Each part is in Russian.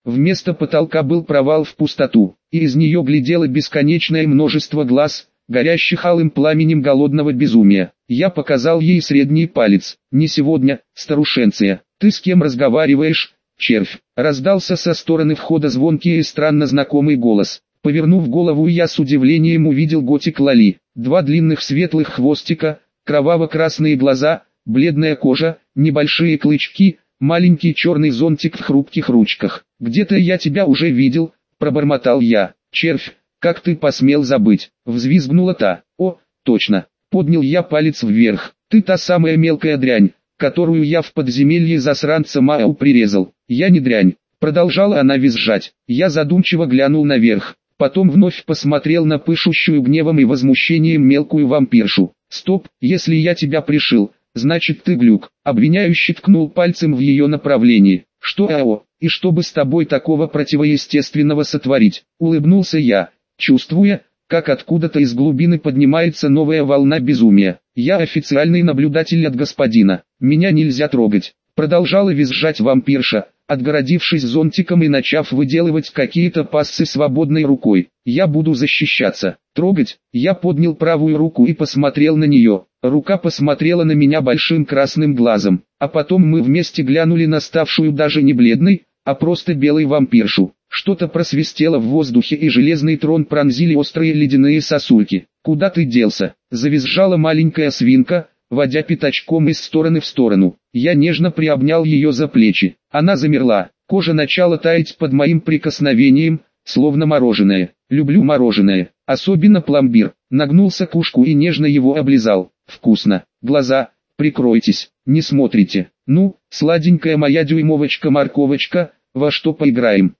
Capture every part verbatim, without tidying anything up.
Вместо потолка был провал в пустоту, и из нее глядело бесконечное множество глаз, горящих алым пламенем голодного безумия. Я показал ей средний палец. «Не сегодня, старушенция. Ты с кем разговариваешь, червь?» Раздался со стороны входа звонкий и странно знакомый голос. Повернув голову, я с удивлением увидел Готик Лали. Два длинных светлых хвостика, кроваво-красные глаза, бледная кожа, небольшие клычки, маленький черный зонтик в хрупких ручках. «Где-то я тебя уже видел», — пробормотал я. «Червь, как ты посмел забыть?» — взвизгнула та. «О, точно!» — поднял я палец вверх. «Ты та самая мелкая дрянь, которую я в подземелье засранца Мау прирезал». «Я не дрянь», — продолжала она визжать. Я задумчиво глянул наверх, потом вновь посмотрел на пышущую гневом и возмущением мелкую вампиршу. «Стоп, если я тебя пришил, значит ты глюк», — обвиняющий ткнул пальцем в ее направлении. «Что, ао, и что бы с тобой такого противоестественного сотворить?» — улыбнулся я, чувствуя, как откуда-то из глубины поднимается новая волна безумия. «Я официальный наблюдатель от господина, меня нельзя трогать», — продолжала визжать вампирша, отгородившись зонтиком и начав выделывать какие-то пассы свободной рукой. «Я буду защищаться». «Трогать?» Я поднял правую руку и посмотрел на нее. Рука посмотрела на меня большим красным глазом, а потом мы вместе глянули на ставшую даже не бледной, а просто белой вампиршу. Что-то просвистело в воздухе, и железный трон пронзили острые ледяные сосульки. «Куда ты делся?» — завизжала маленькая свинка, водя пятачком из стороны в сторону. Я нежно приобнял ее за плечи. Она замерла, кожа начала таять под моим прикосновением, словно мороженое. Люблю мороженое, особенно пломбир. Нагнулся к ушку и нежно его облизал. «Вкусно». «Глаза, прикройтесь, не смотрите». «Ну, сладенькая моя дюймовочка-морковочка, во что поиграем?»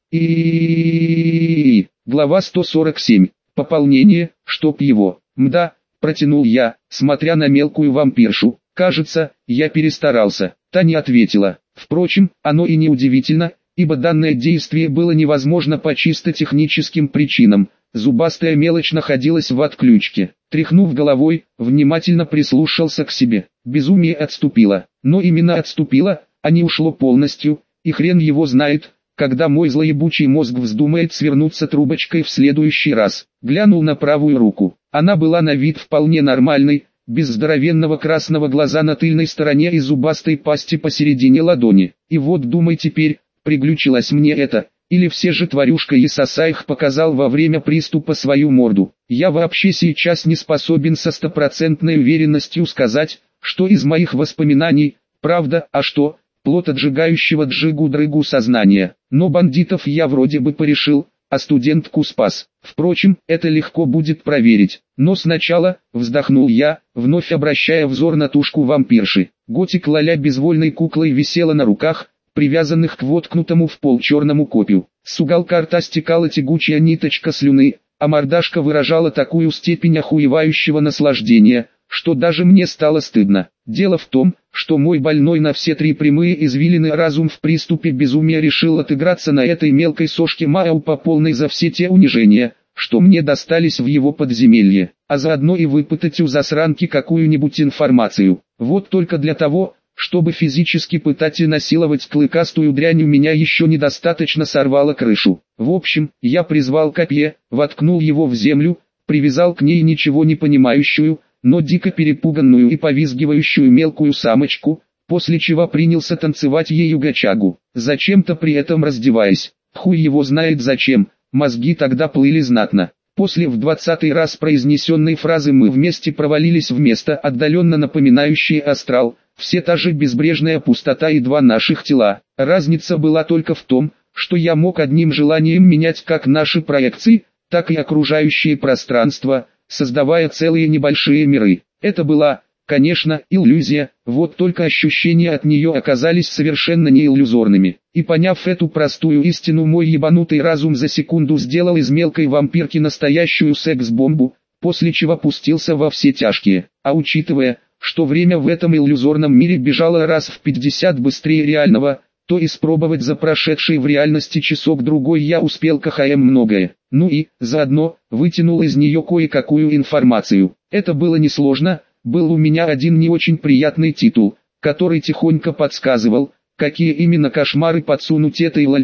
И глава сто сорок семь. Пополнение, чтоб его. «Мда», протянул я, смотря на мелкую вампиршу. «Кажется, я перестарался». Та не ответила. Впрочем, оно и не удивительно, ибо данное действие было невозможно по чисто техническим причинам. Зубастая мелочь находилась в отключке. Тряхнув головой, внимательно прислушался к себе. Безумие отступило. Но именно отступило, а не ушло полностью, и хрен его знает, когда мой злоебучий мозг вздумает свернуться трубочкой в следующий раз. Глянул на правую руку. Она была на вид вполне нормальной, без здоровенного красного глаза на тыльной стороне и зубастой пасти посередине ладони. И вот думай теперь, приглючилось мне это, или все же тварюшка Исасаих показал во время приступа свою морду. Я вообще сейчас не способен со стопроцентной уверенностью сказать, что из моих воспоминаний, правда, а что, плод отжигающего джигу-дрыгу сознания. Но бандитов я вроде бы порешил, а студентку спас. Впрочем, это легко будет проверить. Но сначала, вздохнул я, вновь обращая взор на тушку вампирши. Готик Лаля безвольной куклой висела на руках, привязанных к воткнутому в пол черному копью. С уголка рта стекала тягучая ниточка слюны, а мордашка выражала такую степень охуевающего наслаждения, что даже мне стало стыдно. Дело в том, что мой больной на все три прямые извилины разум в приступе безумия решил отыграться на этой мелкой сошке Мау по полной за все те унижения, что мне достались в его подземелье, а заодно и выпытать у засранки какую-нибудь информацию. Вот только для того, чтобы физически пытать и насиловать клыкастую дрянь, у меня еще недостаточно сорвало крышу. В общем, я призвал копье, воткнул его в землю, привязал к ней ничего не понимающую, но дико перепуганную и повизгивающую мелкую самочку, после чего принялся танцевать ею гачагу, зачем-то при этом раздеваясь. Хуй его знает зачем, мозги тогда плыли знатно. После в двадцатый раз произнесенной фразы мы вместе провалились в место, отдаленно напоминающее астрал, все та же безбрежная пустота и два наших тела. Разница была только в том, что я мог одним желанием менять как наши проекции, так и окружающее пространство, создавая целые небольшие миры. Это была, конечно, иллюзия, вот только ощущения от нее оказались совершенно не иллюзорными. И поняв эту простую истину, мой ебанутый разум за секунду сделал из мелкой вампирки настоящую секс-бомбу, после чего пустился во все тяжкие. А учитывая, что время в этом иллюзорном мире бежало раз в пятьдесят быстрее реального, то испробовать за прошедший в реальности часок-другой я успел КХМ многое. Ну и, заодно, вытянул из нее кое-какую информацию. Это было несложно, был у меня один не очень приятный титул, который тихонько подсказывал, какие именно кошмары подсунуть этой лальке,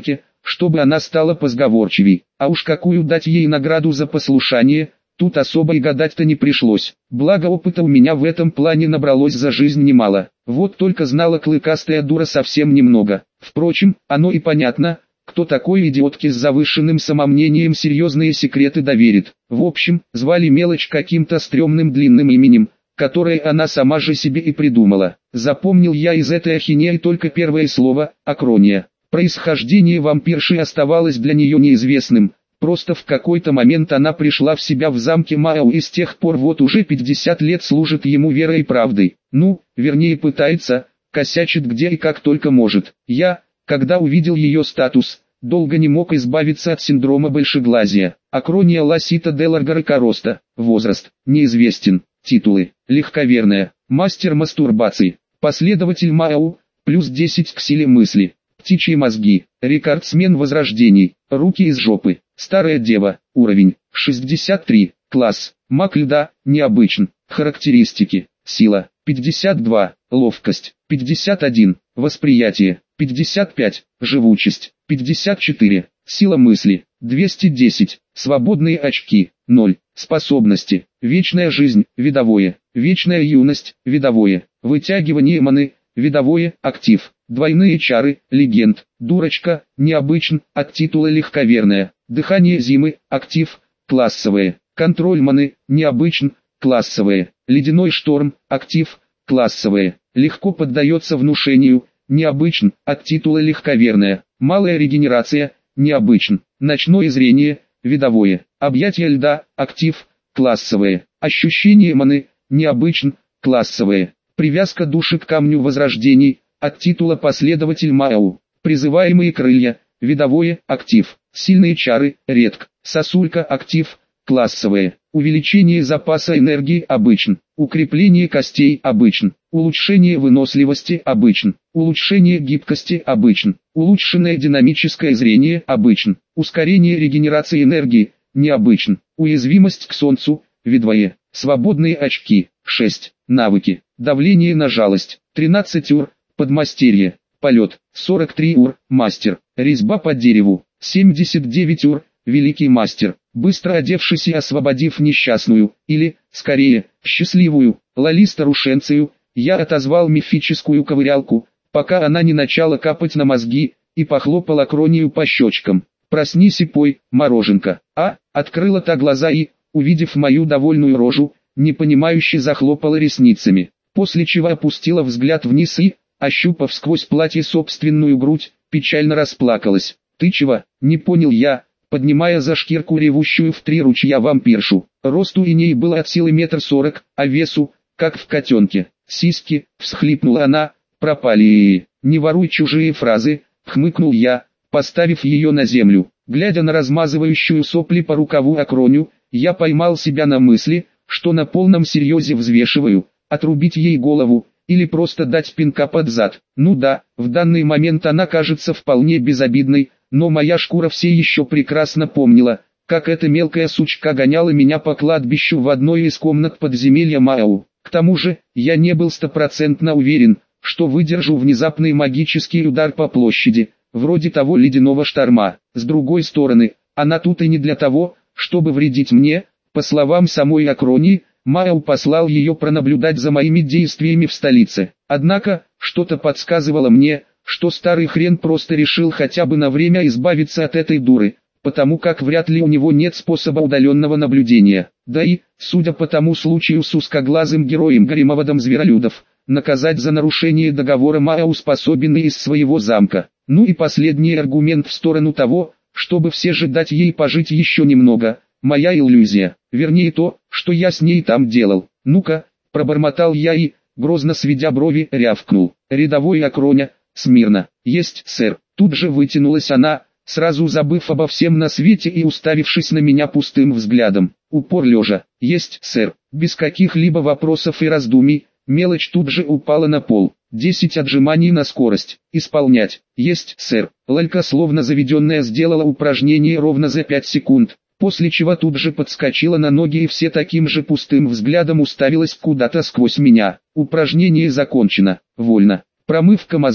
чтобы она стала позговорчивей. А уж какую дать ей награду за послушание, тут особо и гадать-то не пришлось. Благо опыта у меня в этом плане набралось за жизнь немало. Вот только знала клыкастая дура совсем немного. Впрочем, оно и понятно, кто такой идиотке с завышенным самомнением серьезные секреты доверит. В общем, звали мелочь каким-то стрёмным длинным именем, которое она сама же себе и придумала. Запомнил я из этой ахинеи только первое слово «Акрония». Происхождение вампирши оставалось для нее неизвестным. Просто в какой-то момент она пришла в себя в замке Мао и с тех пор вот уже пятьдесят лет служит ему верой и правдой. Ну, вернее пытается, косячит где и как только может. Я, когда увидел ее статус, долго не мог избавиться от синдрома большеглазия. Акрония Ласита де Ларгаро-Короста. Возраст неизвестен. Титулы: легковерная, мастер мастурбации, последователь Мао, плюс десять к силе мысли, птичьи мозги, рекордсмен возрождений, руки из жопы, старая дева, уровень шестьдесят три, класс, маг льда, необычен, характеристики: сила пятьдесят два, ловкость пятьдесят один, восприятие пятьдесят пять, живучесть пятьдесят четыре, сила мысли двести десять, свободные очки ноль, способности: вечная жизнь, видовое, вечная юность, видовое, вытягивание маны, видовое, актив, двойные чары, легенд, дурочка, необычен, от титула легковерная, дыхание зимы, актив, классовое, контроль маны, необычен, классовое, ледяной шторм, актив, классовое, легко поддается внушению, необычен, от титула легковерная, малая регенерация, необычен, ночное зрение, видовое, объятие льда, актив, классовое, ощущение маны, необычен, классовое, привязка души к камню возрождений, от титула последователь Мао, призываемые крылья, видовое, актив, сильные чары, редк, сосулька, актив, классовое, увеличение запаса энергии, обычен, укрепление костей, обычен, улучшение выносливости, обычен, улучшение гибкости, обычен, улучшенное динамическое зрение, обычен, ускорение регенерации энергии, необычен, уязвимость к солнцу, видовое, свободные очки, шесть, навыки, давление на жалость, тринадцать ур, подмастерье, полет, сорок три ур, мастер, резьба по дереву, семьдесят девять ур, великий мастер, быстро одевшись и освободив несчастную, или, скорее, счастливую, Лали-старушенцию, я отозвал мифическую ковырялку, пока она не начала капать на мозги, и похлопал Акронию по щечкам. «Проснись и пой, мороженка». А, открыла та глаза и, увидев мою довольную рожу, непонимающе захлопала ресницами, после чего опустила взгляд вниз и, ощупав сквозь платье собственную грудь, печально расплакалась. «Ты чего?» — не понял я, поднимая за шкирку ревущую в три ручья вампиршу. Росту и ней было от силы метр сорок, а весу, как в котенке. «Сиськи», — всхлипнула она, — «пропали». «Не воруй чужие фразы», — хмыкнул я, поставив ее на землю. Глядя на размазывающую сопли по рукаву Акроню, я поймал себя на мысли, что на полном серьезе взвешиваю, отрубить ей голову, или просто дать пинка под зад. Ну да, в данный момент она кажется вполне безобидной, но моя шкура все еще прекрасно помнила, как эта мелкая сучка гоняла меня по кладбищу в одной из комнат подземелья Мао. К тому же, я не был стопроцентно уверен, что выдержу внезапный магический удар по площади, вроде того ледяного шторма. С другой стороны, она тут и не для того, чтобы вредить мне. По словам самой Акронии, Мао послал ее пронаблюдать за моими действиями в столице. Однако, что-то подсказывало мне, что старый хрен просто решил хотя бы на время избавиться от этой дуры, потому как вряд ли у него нет способа удаленного наблюдения. Да и, судя по тому случаю с узкоглазым героем Гаремоводом Зверолюдов, наказать за нарушение договора Мао способен и из своего замка. Ну и последний аргумент в сторону того, чтобы все же дать ей пожить еще немного. Моя иллюзия, вернее то, что я с ней там делал. «Ну-ка», — пробормотал я и, грозно сведя брови, рявкнул. «Рядовой Акроня, смирно». «Есть, сэр». Тут же вытянулась она, сразу забыв обо всем на свете и уставившись на меня пустым взглядом. Упор лежа. «Есть, сэр». Без каких-либо вопросов и раздумий, мелочь тут же упала на пол. десять отжиманий на скорость. Исполнять. «Есть, сэр». Лалька словно заведенная сделала упражнение ровно за пять секунд. После чего тут же подскочила на ноги и все таким же пустым взглядом уставилась куда-то сквозь меня. Упражнение закончено. Вольно. Промывка мозгов.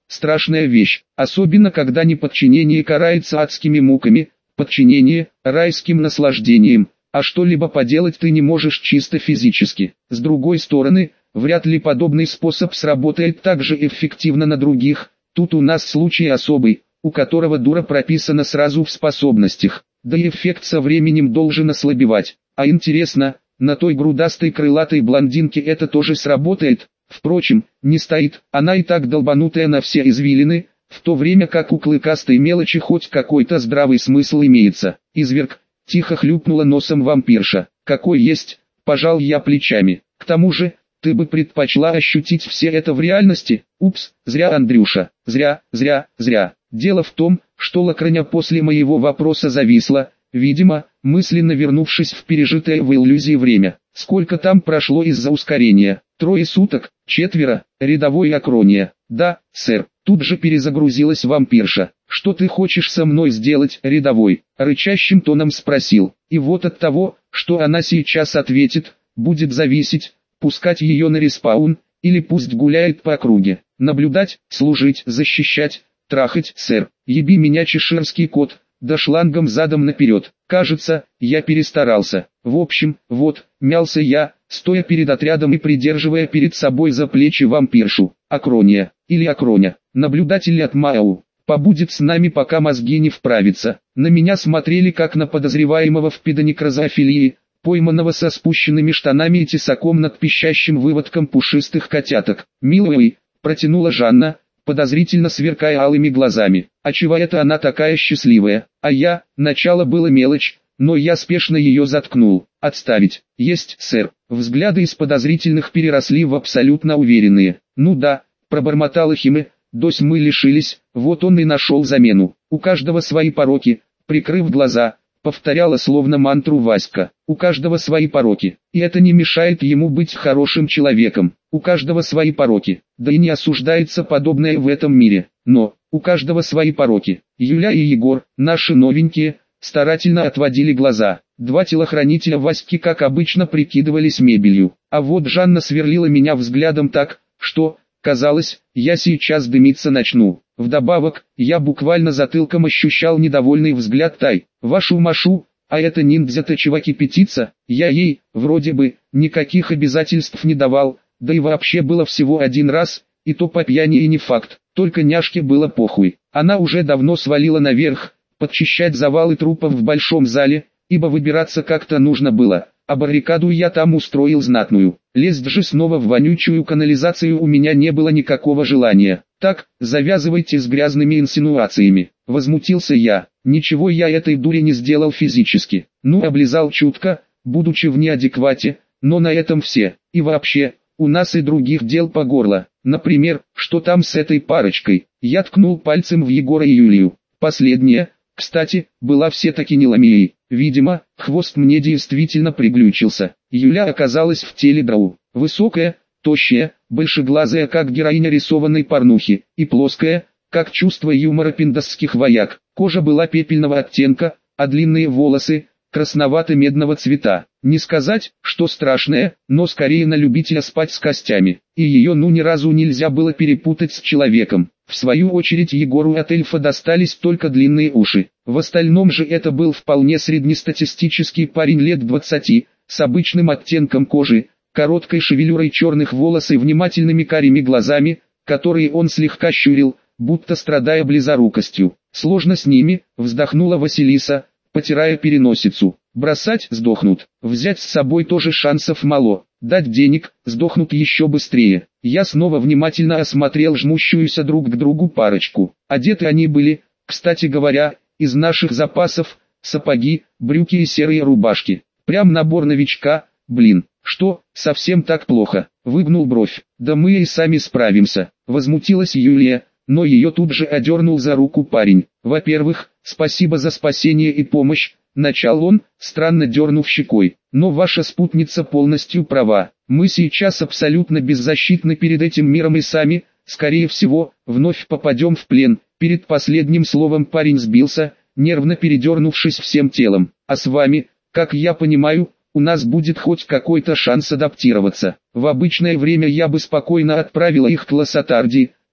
страшная вещь, особенно когда неподчинение карается адскими муками, подчинение – райским наслаждением, а что-либо поделать ты не можешь чисто физически. С другой стороны, вряд ли подобный способ сработает так же эффективно на других, тут у нас случай особый, у которого дура прописана сразу в способностях, да и эффект со временем должен ослабевать. А интересно, на той грудастой крылатой блондинке это тоже сработает? Впрочем, не стоит, она и так долбанутая на все извилины, в то время как у клыкастой мелочи хоть какой-то здравый смысл имеется. Изверг, тихо хлюпнула носом вампирша. Какой есть, пожал я плечами. К тому же, ты бы предпочла ощутить все это в реальности? Упс, зря, Андрюша, зря, зря, зря. Дело в том, что Лакрыня после моего вопроса зависла, видимо, мысленно вернувшись в пережитое в иллюзии время. Сколько там прошло из-за ускорения? Трое суток, четверо, рядовой Акрония. Да, сэр, тут же перезагрузилась вампирша. Что ты хочешь со мной сделать, рядовой? Рычащим тоном спросил. И вот от того, что она сейчас ответит, будет зависеть, пускать ее на респаун, или пусть гуляет по округе. Наблюдать, служить, защищать, трахать, сэр. Еби меня, чеширский кот, да шлангом задом наперед. Кажется, я перестарался. В общем, вот, мялся я, стоя перед отрядом и придерживая перед собой за плечи вампиршу. Акрония, или Акроня, наблюдатель от Мау, побудет с нами, пока мозги не вправятся. На меня смотрели как на подозреваемого в педонекрозофилии, пойманного со спущенными штанами и тесаком над пищащим выводком пушистых котяток. «Милый», протянула Жанна, подозрительно сверкая алыми глазами. «А чего это она такая счастливая? А я, начало было мелочь, но я спешно ее заткнул. Отставить. Есть, сэр». Взгляды из подозрительных переросли в абсолютно уверенные. «Ну да», пробормотал Химе, «дось мы лишились, вот он и нашел замену. У каждого свои пороки», прикрыв глаза, повторяла словно мантру Васька. «У каждого свои пороки, и это не мешает ему быть хорошим человеком. У каждого свои пороки, да и не осуждается подобное в этом мире. Но, у каждого свои пороки». Юля и Егор, наши новенькие, старательно отводили глаза. Два телохранителя Васьки, как обычно, прикидывались мебелью. А вот Жанна сверлила меня взглядом так, что, казалось, я сейчас дымиться начну. Вдобавок, я буквально затылком ощущал недовольный взгляд Тай. «Вашу машу, а это ниндзя-то чего кипятится?» Я ей, вроде бы, никаких обязательств не давал, да и вообще было всего один раз, и то по пьяни и не факт, только няшке было похуй. Она уже давно свалила наверх, подчищать завалы трупов в большом зале, ибо выбираться как-то нужно было, а баррикаду я там устроил знатную. Лезть же снова в вонючую канализацию у меня не было никакого желания. «Так, завязывайте с грязными инсинуациями», — возмутился я. «Ничего я этой дуре не сделал физически. Ну, облизал чутко, будучи в неадеквате, но на этом все. И вообще, у нас и других дел по горло. Например, что там с этой парочкой?» Я ткнул пальцем в Егора и Юлию. Последняя, кстати, была все-таки не ламией. Видимо, хвост мне действительно приглючился. Юля оказалась в теле драу. Высокая, тощая, большеглазая, как героиня рисованной порнухи, и плоская, как чувство юмора пиндосских вояк. Кожа была пепельного оттенка, а длинные волосы – красновато-медного цвета. Не сказать, что страшная, но скорее на любителя спать с костями. И ее ну ни разу нельзя было перепутать с человеком. В свою очередь Егору от эльфа достались только длинные уши. В остальном же это был вполне среднестатистический парень лет двадцати, с обычным оттенком кожи, короткой шевелюрой черных волос и внимательными карими глазами, которые он слегка щурил, будто страдая близорукостью. «Сложно с ними», вздохнула Василиса, потирая переносицу. «Бросать — сдохнут, взять с собой тоже шансов мало, дать денег — сдохнут еще быстрее». Я снова внимательно осмотрел жмущуюся друг к другу парочку. Одеты они были, кстати говоря, из наших запасов: сапоги, брюки и серые рубашки. Прям набор новичка. «Блин, что, совсем так плохо?» — выгнул бровь. «Да мы и сами справимся», — возмутилась Юлия, но ее тут же одернул за руку парень. «Во-первых, спасибо за спасение и помощь», — начал он, странно дернув щекой. «Но ваша спутница полностью права. Мы сейчас абсолютно беззащитны перед этим миром и сами, скорее всего, вновь попадем в плен». Перед последним словом парень сбился, нервно передернувшись всем телом. «А с вами, как я понимаю, у нас будет хоть какой-то шанс адаптироваться. В обычное время я бы спокойно отправила их к Лассатарди,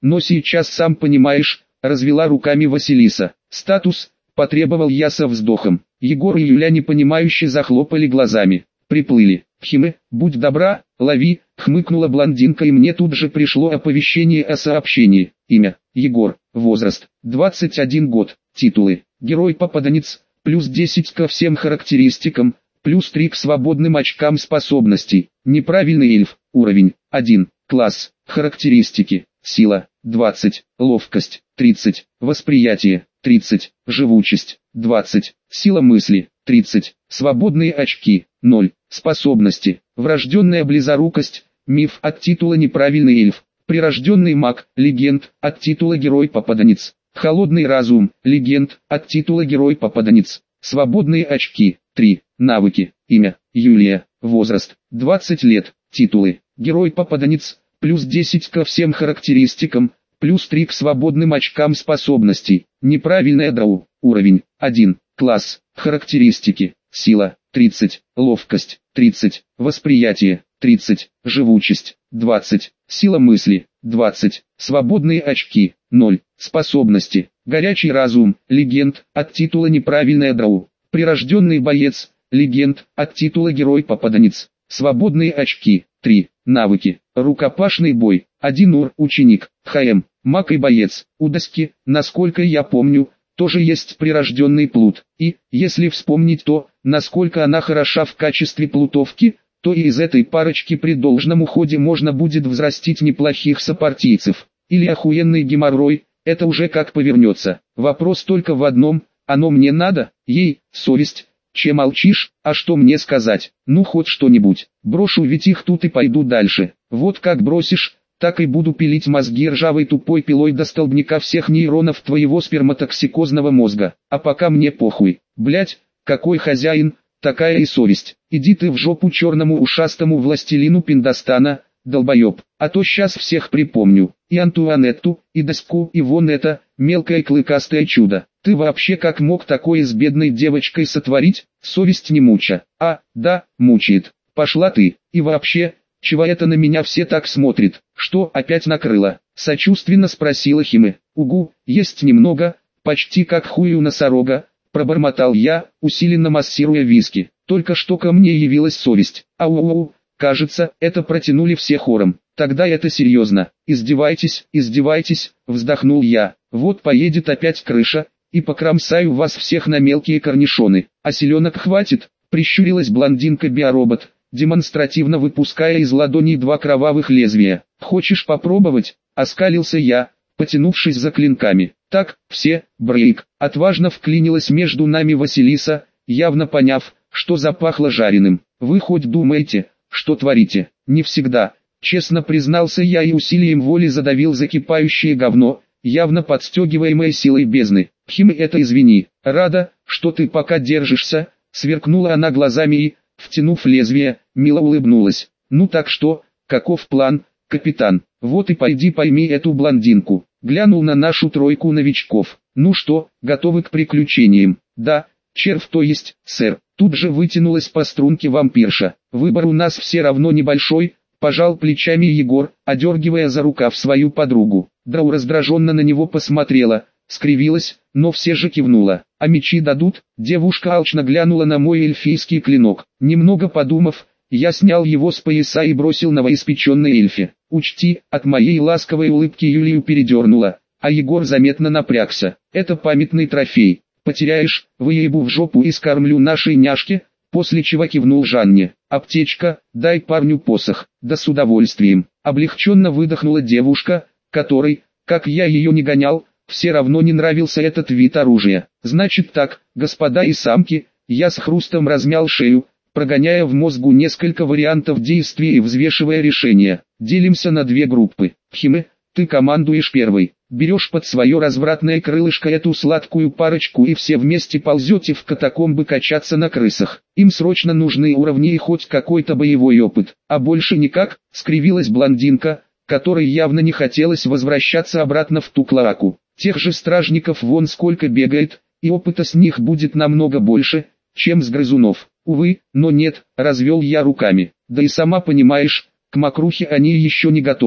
но сейчас сам понимаешь, развела руками Василиса. Статус, потребовал я со вздохом. Егор и Юля непонимающе захлопали глазами. Приплыли. Химы, будь добра, лови, хмыкнула блондинка, и мне тут же пришло оповещение о сообщении. Имя, Егор, возраст, двадцать один год, титулы, герой-попаданец, плюс десять ко всем характеристикам, плюс три к свободным очкам способностей, неправильный эльф, уровень, один, класс, характеристики, сила, двадцать, ловкость, тридцать, восприятие, тридцать, живучесть, двадцать, сила мысли, тридцать, свободные очки, ноль, способности, врожденная близорукость, миф от титула неправильный эльф, прирожденный маг, легенд, от титула герой-попаданец, холодный разум, легенд, от титула герой-попаданец, свободные очки, три, навыки, имя, Юлия, возраст, двадцать лет, титулы, герой-попаданец, плюс десять ко всем характеристикам, плюс три к свободным очкам способностей, неправильная драу, уровень, один, класс, характеристики, сила, тридцать, ловкость, тридцать, восприятие, тридцать, живучесть, двадцать, сила мысли, двадцать, свободные очки, ноль, способности, горячий разум, легенд, от титула неправильная драу, прирожденный боец, легенд, от титула герой-попаданец, свободные очки, три, навыки, рукопашный бой, один ур, ученик, ХМ, маг и боец, у доски, насколько я помню, тоже есть прирожденный плут, и, если вспомнить то, насколько она хороша в качестве плутовки, то и из этой парочки при должном уходе можно будет взрастить неплохих сопартийцев, или охуенный геморрой, это уже как повернется. Вопрос только в одном, оно мне надо, ей, совесть, че молчишь, а что мне сказать, ну хоть что-нибудь, брошу ведь их тут и пойду дальше, вот как бросишь, так и буду пилить мозги ржавой тупой пилой до столбняка всех нейронов твоего сперматоксикозного мозга, а пока мне похуй, блять, какой хозяин, такая и совесть, иди ты в жопу черному ушастому властелину Пиндостана, долбоеб, а то сейчас всех припомню, и Антуанетту, и доску, и вон это, мелкое клыкастое чудо, ты вообще как мог такое с бедной девочкой сотворить, совесть не муча, а, да, мучает, пошла ты, и вообще, чего это на меня все так смотрят, что опять накрыло, сочувственно спросила Химы, угу, есть немного, почти как хуй у носорога, пробормотал я, усиленно массируя виски, только что ко мне явилась совесть, ау-ау, кажется, это протянули все хором, тогда это серьезно, издевайтесь, издевайтесь, вздохнул я, вот поедет опять крыша, и покромсаю вас всех на мелкие корнишоны, а селенок хватит, прищурилась блондинка-биоробот, демонстративно выпуская из ладоней два кровавых лезвия. «Хочешь попробовать?» – оскалился я, потянувшись за клинками. «Так, все, брейк!» – отважно вклинилась между нами Василиса, явно поняв, что запахло жареным. «Вы хоть думаете, что творите?» «Не всегда», – честно признался я и усилием воли задавил закипающее говно, явно подстегиваемое силой бездны. «Химы, это извини, рада, что ты пока держишься», – сверкнула она глазами и, втянув лезвие, мило улыбнулась. «Ну так что, каков план, капитан? Вот и пойди пойми эту блондинку». Глянул на нашу тройку новичков. «Ну что, готовы к приключениям?» «Да, червь, то есть, сэр». Тут же вытянулась по струнке вампирша. «Выбор у нас все равно небольшой», пожал плечами Егор, одергивая за рукав свою подругу. Драу раздраженно на него посмотрела, скривилась, но все же кивнула. «А мечи дадут?» Девушка алчно глянула на мой эльфийский клинок. Немного подумав, я снял его с пояса и бросил новоиспеченной эльфе. «Учти», от моей ласковой улыбки Юлию передернула, а Егор заметно напрягся. «Это памятный трофей. Потеряешь, выебу в жопу и скормлю нашей няшке», после чего кивнул Жанне. «Аптечка, дай парню посох». «Да с удовольствием». Облегченно выдохнула девушка, которой, как я ее не гонял, все равно не нравился этот вид оружия. «Значит так, господа и самки», я с хрустом размял шею, прогоняя в мозгу несколько вариантов действий и взвешивая решение. «Делимся на две группы. Химы, ты командуешь первой. Берешь под свое развратное крылышко эту сладкую парочку и все вместе ползете в катакомбы качаться на крысах. Им срочно нужны уровни и хоть какой-то боевой опыт. А больше никак», скривилась блондинка, которой явно не хотелось возвращаться обратно в ту клоаку. «Тех же стражников вон сколько бегает, и опыта с них будет намного больше, чем с грызунов». «Увы, но нет», развел я руками. «Да и сама понимаешь, к мокрухе они еще не готовы.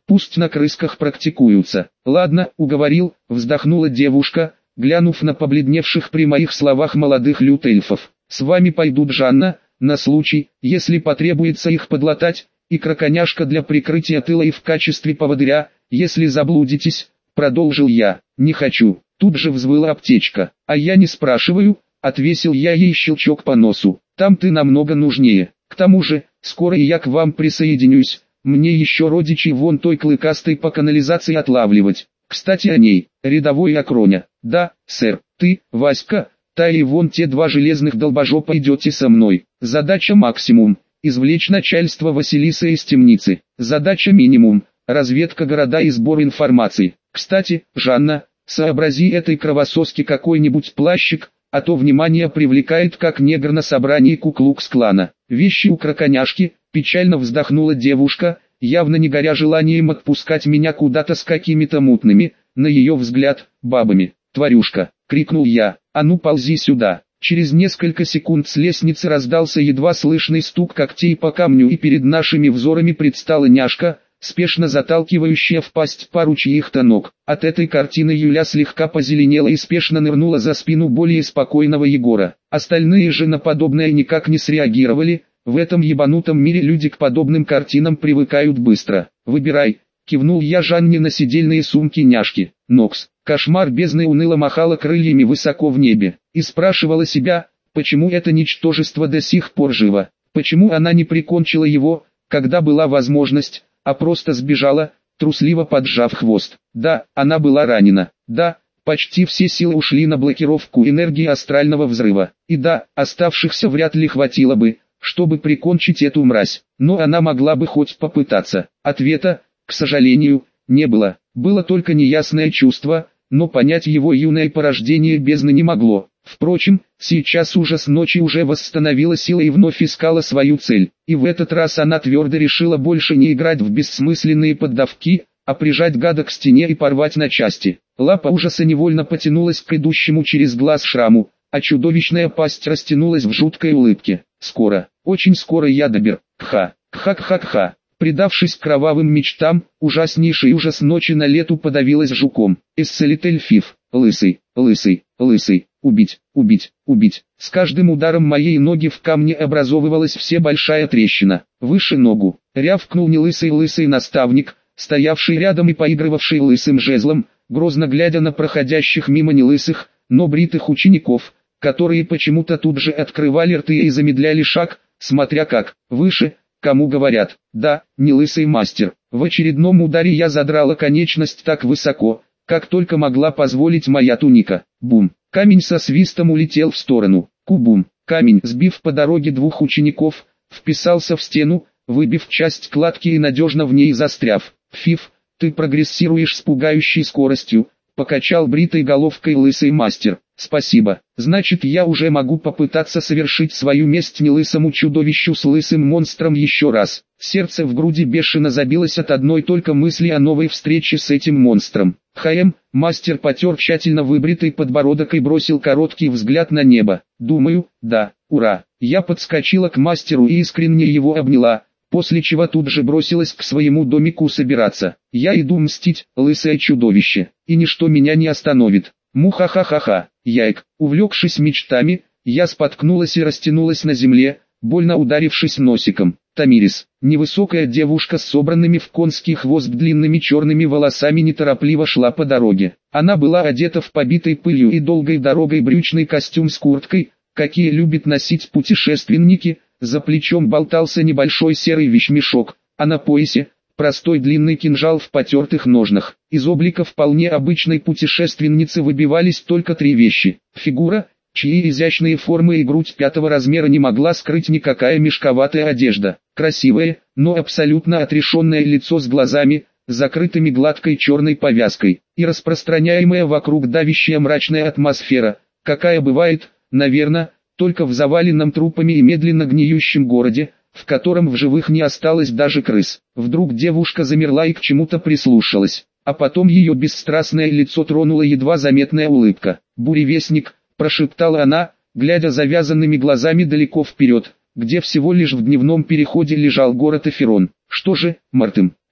Пусть на крысках практикуются. Ладно, уговорил, вздохнула девушка, глянув на побледневших при моих словах молодых лютельфов. С вами пойдут Жанна, на случай, если потребуется их подлатать, и Краконяшка для прикрытия тыла и в качестве поводыря, если заблудитесь, продолжил я. Не хочу, тут же взвыла аптечка. А я не спрашиваю, отвесил я ей щелчок по носу. Там ты намного нужнее. К тому же, скоро и я к вам присоединюсь, мне еще родичей вон той клыкастой по канализации отлавливать. Кстати о ней, рядовой Акроня. Да, сэр, ты, Васька, та и вон те два железных долбожопа идете со мной. Задача максимум, извлечь начальство Василиса из темницы. Задача минимум, разведка города и сбор информации. Кстати, Жанна, сообрази этой кровососке какой-нибудь плащик, а то внимание привлекает как негр на собрании Ку-Клукс-клана. Вещи у Краконяшки, печально вздохнула девушка, явно не горя желанием отпускать меня куда-то с какими-то мутными, на ее взгляд, бабами. «Тварюшка!» — крикнул я, «а ну ползи сюда!» Через несколько секунд с лестницы раздался едва слышный стук когтей по камню, и перед нашими взорами предстала няшка, спешно заталкивающая в пасть пару чьих-то ног. От этой картины Юля слегка позеленела и спешно нырнула за спину более спокойного Егора. Остальные же на подобное никак не среагировали. В этом ебанутом мире люди к подобным картинам привыкают быстро. «Выбирай», — кивнул я Жанне на сидельные сумки няшки. Нокс, кошмар бездны, уныло махала крыльями высоко в небе, и спрашивала себя, почему это ничтожество до сих пор живо, почему она не прикончила его, когда была возможность, а просто сбежала, трусливо поджав хвост. Да, она была ранена. Да, почти все силы ушли на блокировку энергии астрального взрыва. И да, оставшихся вряд ли хватило бы, чтобы прикончить эту мразь. Но она могла бы хоть попытаться. Ответа, к сожалению, не было. Было только неясное чувство, но понять его юное порождение бездны не могло. Впрочем, сейчас ужас ночи уже восстановила сила и вновь искала свою цель. И в этот раз она твердо решила больше не играть в бессмысленные поддавки, а прижать гада к стене и порвать на части. Лапа ужаса невольно потянулась к идущему через глаз шраму, а чудовищная пасть растянулась в жуткой улыбке. Скоро, очень скоро я добер. Кха, кха-кха-кха. Предавшись кровавым мечтам, ужаснейший ужас ночи на лету подавилась жуком. Эсселитель Фиф, лысый, лысый, лысый, убить, убить, убить. С каждым ударом моей ноги в камне образовывалась все большая трещина. Выше ногу, рявкнул нелысый-лысый наставник, стоявший рядом и поигрывавший лысым жезлом, грозно глядя на проходящих мимо нелысых, но бритых учеников, которые почему-то тут же открывали рты и замедляли шаг, смотря как, выше, кому говорят. Да, не лысый мастер. В очередном ударе я задрала конечность так высоко, как только могла позволить моя туника. Бум. Камень со свистом улетел в сторону. Кубум. Камень, сбив по дороге двух учеников, вписался в стену, выбив часть кладки и надежно в ней застряв. Фиф, ты прогрессируешь с пугающей скоростью, покачал бритой головкой лысый мастер. Спасибо, значит я уже могу попытаться совершить свою месть нелысому чудовищу с лысым монстром еще раз. Сердце в груди бешено забилось от одной только мысли о новой встрече с этим монстром. Хаем, мастер потер тщательно выбритый подбородок и бросил короткий взгляд на небо. Думаю, да, ура. Я подскочила к мастеру и искренне его обняла, после чего тут же бросилась к своему домику собираться. Я иду мстить, лысое чудовище, и ничто меня не остановит. Муха-ха-ха-ха. Яйк, увлекшись мечтами, я споткнулась и растянулась на земле, больно ударившись носиком. Тамирис, невысокая девушка с собранными в конский хвост длинными черными волосами, неторопливо шла по дороге. Она была одета в побитый пылью и долгой дорогой брючный костюм с курткой, какие любят носить путешественники, за плечом болтался небольшой серый вещмешок, а на поясе простой длинный кинжал в потертых ножнах. Из облика вполне обычной путешественницы выбивались только три вещи. Фигура, чьи изящные формы и грудь пятого размера не могла скрыть никакая мешковатая одежда. Красивое, но абсолютно отрешенное лицо с глазами, закрытыми гладкой черной повязкой, и распространяемая вокруг давящая мрачная атмосфера, какая бывает, наверное, только в заваленном трупами и медленно гниющем городе, в котором в живых не осталось даже крыс. Вдруг девушка замерла и к чему-то прислушалась, а потом ее бесстрастное лицо тронула едва заметная улыбка. «Буревестник», — прошептала она, глядя завязанными глазами далеко вперед, где всего лишь в дневном переходе лежал город Эфирон. «Что же, Мартым,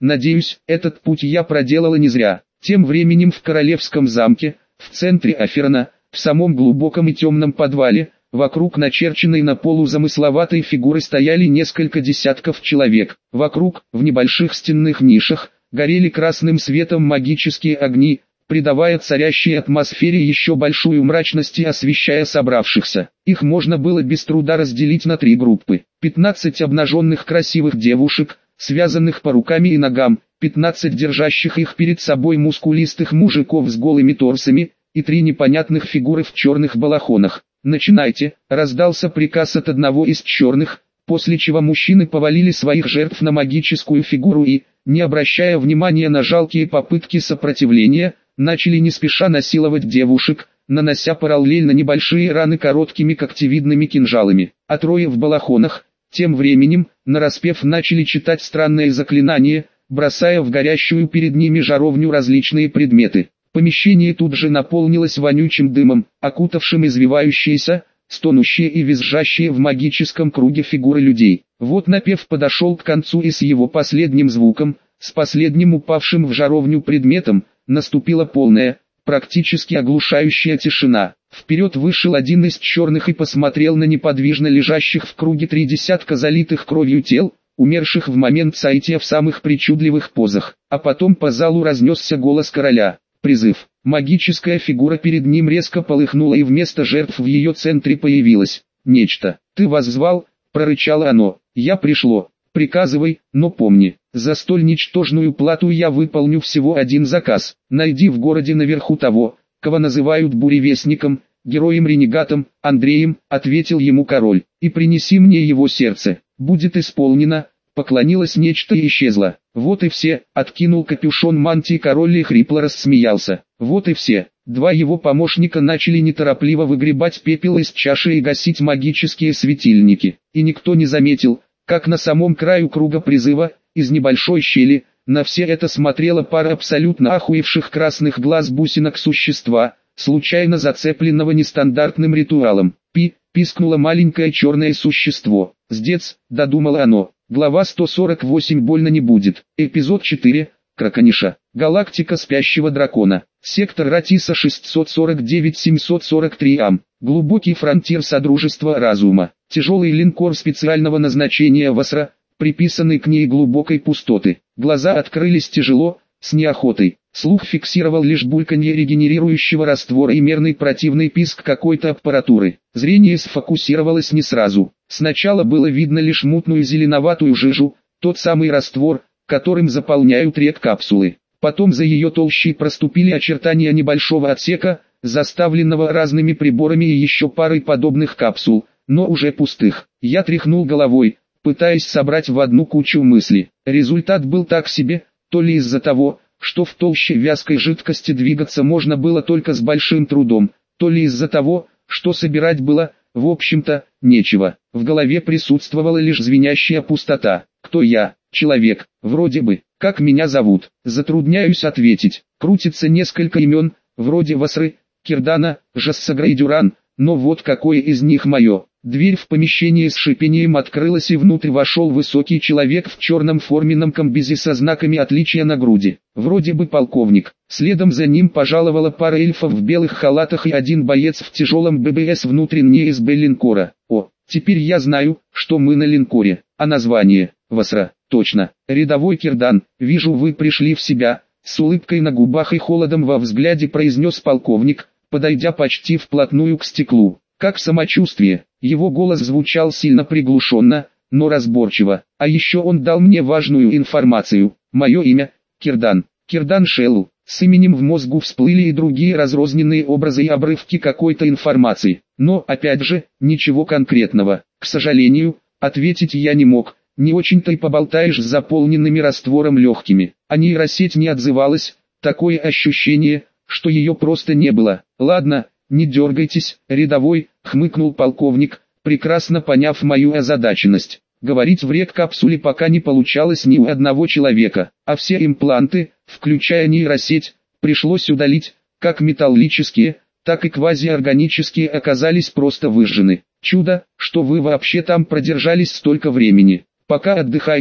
Надеюсь, этот путь я проделала не зря. Тем временем в королевском замке, в центре Аферна, в самом глубоком и темном подвале, вокруг начерченной на полу замысловатой фигуры стояли несколько десятков человек. Вокруг, в небольших стенных нишах, горели красным светом магические огни, придавая царящей атмосфере еще большую мрачность и освещая собравшихся. Их можно было без труда разделить на три группы. пятнадцать обнаженных красивых девушек, связанных по рукам и ногам, пятнадцать держащих их перед собой мускулистых мужиков с голыми торсами, и три непонятных фигуры в черных балахонах. «Начинайте», — раздался приказ от одного из черных, после чего мужчины повалили своих жертв на магическую фигуру и, не обращая внимания на жалкие попытки сопротивления, начали не спеша насиловать девушек, нанося параллельно небольшие раны короткими когтевидными кинжалами. А трое в балахонах, тем временем, нараспев начали читать странные заклинания, бросая в горящую перед ними жаровню различные предметы. Помещение тут же наполнилось вонючим дымом, окутавшим извивающиеся, стонущие и визжащие в магическом круге фигуры людей. Вот напев подошел к концу и с его последним звуком, с последним упавшим в жаровню предметом, наступила полная, практически оглушающая тишина. Вперед вышел один из черных и посмотрел на неподвижно лежащих в круге три десятка залитых кровью тел, умерших в момент соития в самых причудливых позах. А потом по залу разнесся голос короля. Призыв. Магическая фигура перед ним резко полыхнула, и вместо жертв в ее центре появилось нечто. «Ты воззвал?» – прорычало оно. «Я пришло. Приказывай, но помни, за столь ничтожную плату я выполню всего один заказ. Найди в городе наверху того, кого называют буревестником, героем-ренегатом, Андреем», — ответил ему король, — «и принеси мне его сердце. Будет исполнено». Поклонилось нечто и исчезло. «Вот и все», — откинул капюшон мантии король и хрипло рассмеялся. «Вот и все». Два его помощника начали неторопливо выгребать пепел из чаши и гасить магические светильники. И никто не заметил, как на самом краю круга призыва, из небольшой щели, на все это смотрела пара абсолютно охуевших красных глаз бусинок существа, случайно зацепленного нестандартным ритуалом. «Пи», — пискнуло маленькое черное существо. «Сдец», — додумало оно. Глава сто сорок восемь. Больно не будет. Эпизод четыре. Кракониша. Галактика спящего дракона. Сектор Ратиса шестьсот сорок девять семьсот сорок три ам. Глубокий фронтир Содружества Разума. Тяжелый линкор специального назначения Васра, приписанный к ней глубокой пустоты. Глаза открылись тяжело, с неохотой. Слух фиксировал лишь бульканье регенерирующего раствора и мерный противный писк какой-то аппаратуры. Зрение сфокусировалось не сразу. Сначала было видно лишь мутную зеленоватую жижу, тот самый раствор, которым заполняют рек-капсулы. Потом за ее толщей проступили очертания небольшого отсека, заставленного разными приборами и еще парой подобных капсул, но уже пустых. Я тряхнул головой, пытаясь собрать в одну кучу мысли. Результат был так себе, то ли из-за того, что в толще вязкой жидкости двигаться можно было только с большим трудом, то ли из-за того, что собирать было, в общем-то, нечего. В голове присутствовала лишь звенящая пустота. Кто я? Человек, вроде бы. Как меня зовут? Затрудняюсь ответить. Крутится несколько имен, вроде Васры, Кирдана, Жассагра и Дюран, но вот какое из них мое. Дверь в помещении с шипением открылась, и внутрь вошел высокий человек в черном форменном комбезе со знаками отличия на груди. Вроде бы полковник. Следом за ним пожаловала пара эльфов в белых халатах и один боец в тяжелом ББС внутренней СБ линкора. О, теперь я знаю, что мы на линкоре. А название? Васра. Точно. Рядовой Кирдан, вижу, вы пришли в себя. С улыбкой на губах и холодом во взгляде произнес полковник, подойдя почти вплотную к стеклу. Как самочувствие? Его голос звучал сильно приглушенно, но разборчиво. А еще он дал мне важную информацию. Мое имя – Кирдан. Кирдан Шелл. С именем в мозгу всплыли и другие разрозненные образы и обрывки какой-то информации. Но, опять же, ничего конкретного. К сожалению, ответить я не мог. Не очень-то и поболтаешь с заполненными раствором легкими. А нейросеть не отзывалась. Такое ощущение, что ее просто не было. Ладно. «Не дергайтесь, рядовой», — хмыкнул полковник, прекрасно поняв мою озадаченность. Говорить в рек-капсуле пока не получалось ни у одного человека, а все импланты, включая нейросеть, пришлось удалить, как металлические, так и квазиорганические оказались просто выжжены. Чудо, что вы вообще там продержались столько времени. Пока отдыхайте,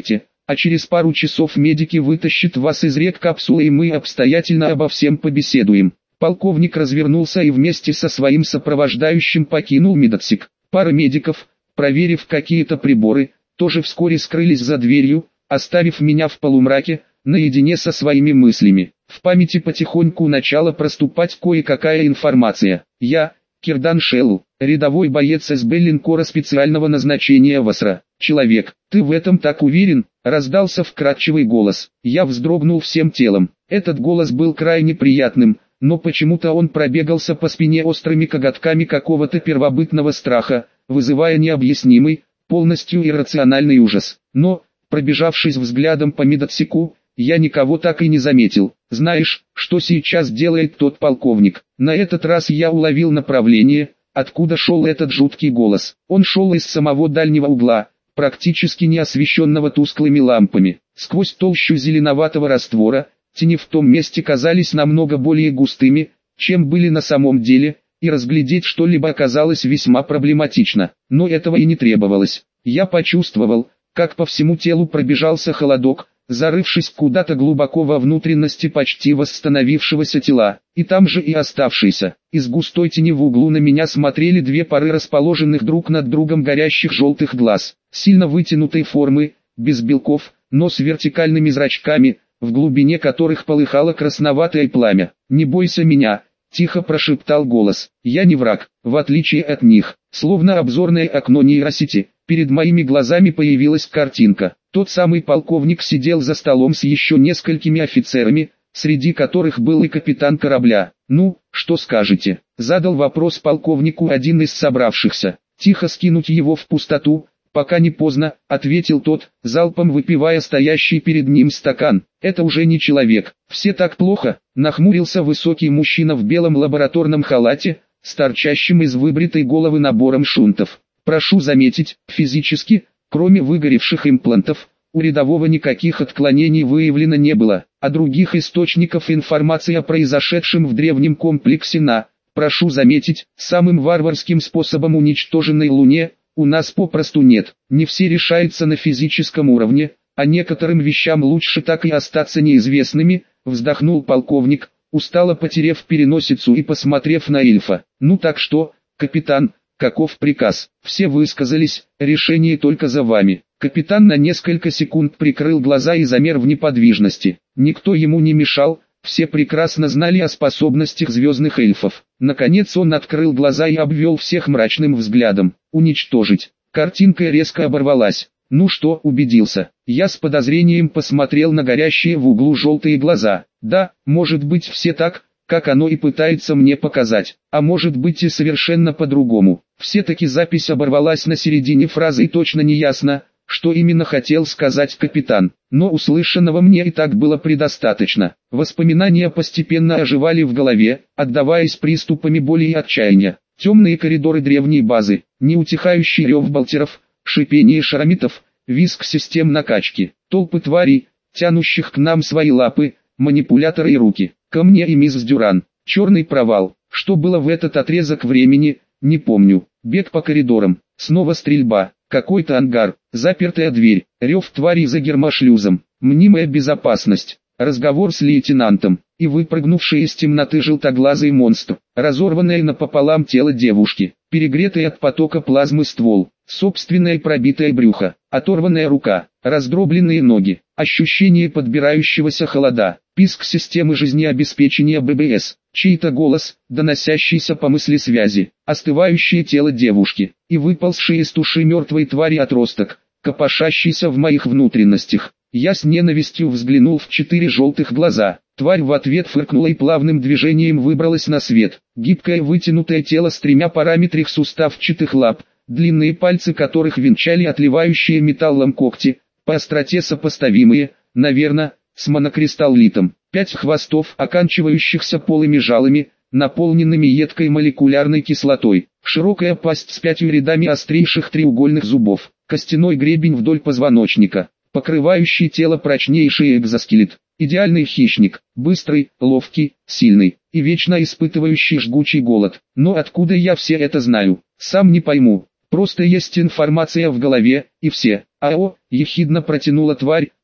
а через пару часов медики вытащат вас из рек капсулы и мы обстоятельно обо всем побеседуем. Полковник развернулся и вместе со своим сопровождающим покинул медотсек. Пара медиков, проверив какие-то приборы, тоже вскоре скрылись за дверью, оставив меня в полумраке, наедине со своими мыслями. В памяти потихоньку начала проступать кое-какая информация. Я, Кирдан Шеллу, рядовой боец эс бэ линкора специального назначения ВАСРА. «Человек, ты в этом так уверен?» — раздался вкрадчивый голос. Я вздрогнул всем телом. Этот голос был крайне приятным, но почему-то он пробегался по спине острыми коготками какого-то первобытного страха, вызывая необъяснимый, полностью иррациональный ужас. Но, пробежавшись взглядом по медотсеку, я никого так и не заметил. Знаешь, что сейчас делает тот полковник? На этот раз я уловил направление, откуда шел этот жуткий голос. Он шел из самого дальнего угла, практически не освещенного тусклыми лампами. Сквозь толщу зеленоватого раствора, тени в том месте казались намного более густыми, чем были на самом деле, и разглядеть что-либо оказалось весьма проблематично. Но этого и не требовалось. Я почувствовал, как по всему телу пробежался холодок, зарывшись куда-то глубоко во внутренности почти восстановившегося тела, и там же и оставшийся. Из густой тени в углу на меня смотрели две пары расположенных друг над другом горящих желтых глаз, сильно вытянутой формы, без белков, но с вертикальными зрачками, в глубине которых полыхало красноватое пламя. «Не бойся меня», — тихо прошептал голос. «Я не враг, в отличие от них». Словно обзорное окно нейросети, перед моими глазами появилась картинка. Тот самый полковник сидел за столом с еще несколькими офицерами, среди которых был и капитан корабля. «Ну, что скажете?» — задал вопрос полковнику один из собравшихся. «Тихо скинуть его в пустоту, пока не поздно», — ответил тот, залпом выпивая стоящий перед ним стакан. «Это уже не человек. Все так плохо», — нахмурился высокий мужчина в белом лабораторном халате, с торчащим из выбритой головы набором шунтов. «Прошу заметить, физически, кроме выгоревших имплантов, у рядового никаких отклонений выявлено не было, а других источников информации о произошедшем в древнем комплексе на, прошу заметить, самым варварским способом уничтоженной Луне, у нас попросту нет. Не все решаются на физическом уровне, а некоторым вещам лучше так и остаться неизвестными», — вздохнул полковник, устало потерев переносицу и посмотрев на эльфа. «Ну так что, капитан, каков приказ?» «Все высказались, решение только за вами». Капитан на несколько секунд прикрыл глаза и замер в неподвижности. Никто ему не мешал, все прекрасно знали о способностях звездных эльфов. Наконец он открыл глаза и обвел всех мрачным взглядом. «Уничтожить». Картинка резко оборвалась. «Ну что, убедился?» Я с подозрением посмотрел на горящие в углу желтые глаза. «Да, может быть все так, как оно и пытается мне показать, а может быть и совершенно по-другому». Все-таки запись оборвалась на середине фразы и точно не ясно, что именно хотел сказать капитан. Но услышанного мне и так было предостаточно. Воспоминания постепенно оживали в голове, отдаваясь приступами боли и отчаяния. Темные коридоры древней базы, неутихающий рев болтеров, шипение шарамитов, визг систем накачки, толпы тварей, тянущих к нам свои лапы, манипуляторы и руки. Ко мне и мисс Дюран. Черный провал. Что было в этот отрезок времени, не помню. Бег по коридорам. Снова стрельба. Какой-то ангар. Запертая дверь. Рев тварей за гермошлюзом. Мнимая безопасность. Разговор с лейтенантом. И выпрыгнувший из темноты желтоглазый монстр. Разорванное напополам тело девушки. Перегретый от потока плазмы ствол. Собственное пробитое брюхо. Оторванная рука. Раздробленные ноги. Ощущение подбирающегося холода. Писк системы жизнеобеспечения бэ бэ эс. Чей-то голос, доносящийся по мысли связи. Остывающее тело девушки. И выползший из туши мертвой твари отросток, копошащийся в моих внутренностях. Я с ненавистью взглянул в четыре желтых глаза. Тварь в ответ фыркнула и плавным движением выбралась на свет. Гибкое вытянутое тело с тремя парами трехсуставчатых лап, длинные пальцы которых венчали отливающие металлом когти, по остроте сопоставимые, наверное, с монокристаллитом. Пять хвостов, оканчивающихся полыми жалами, наполненными едкой молекулярной кислотой. Широкая пасть с пятью рядами острейших треугольных зубов. Костяной гребень вдоль позвоночника, покрывающий тело прочнейший экзоскелет. Идеальный хищник, быстрый, ловкий, сильный и вечно испытывающий жгучий голод. Но откуда я все это знаю? Сам не пойму. Просто есть информация в голове, и все. «Ао», ехидно протянула тварь,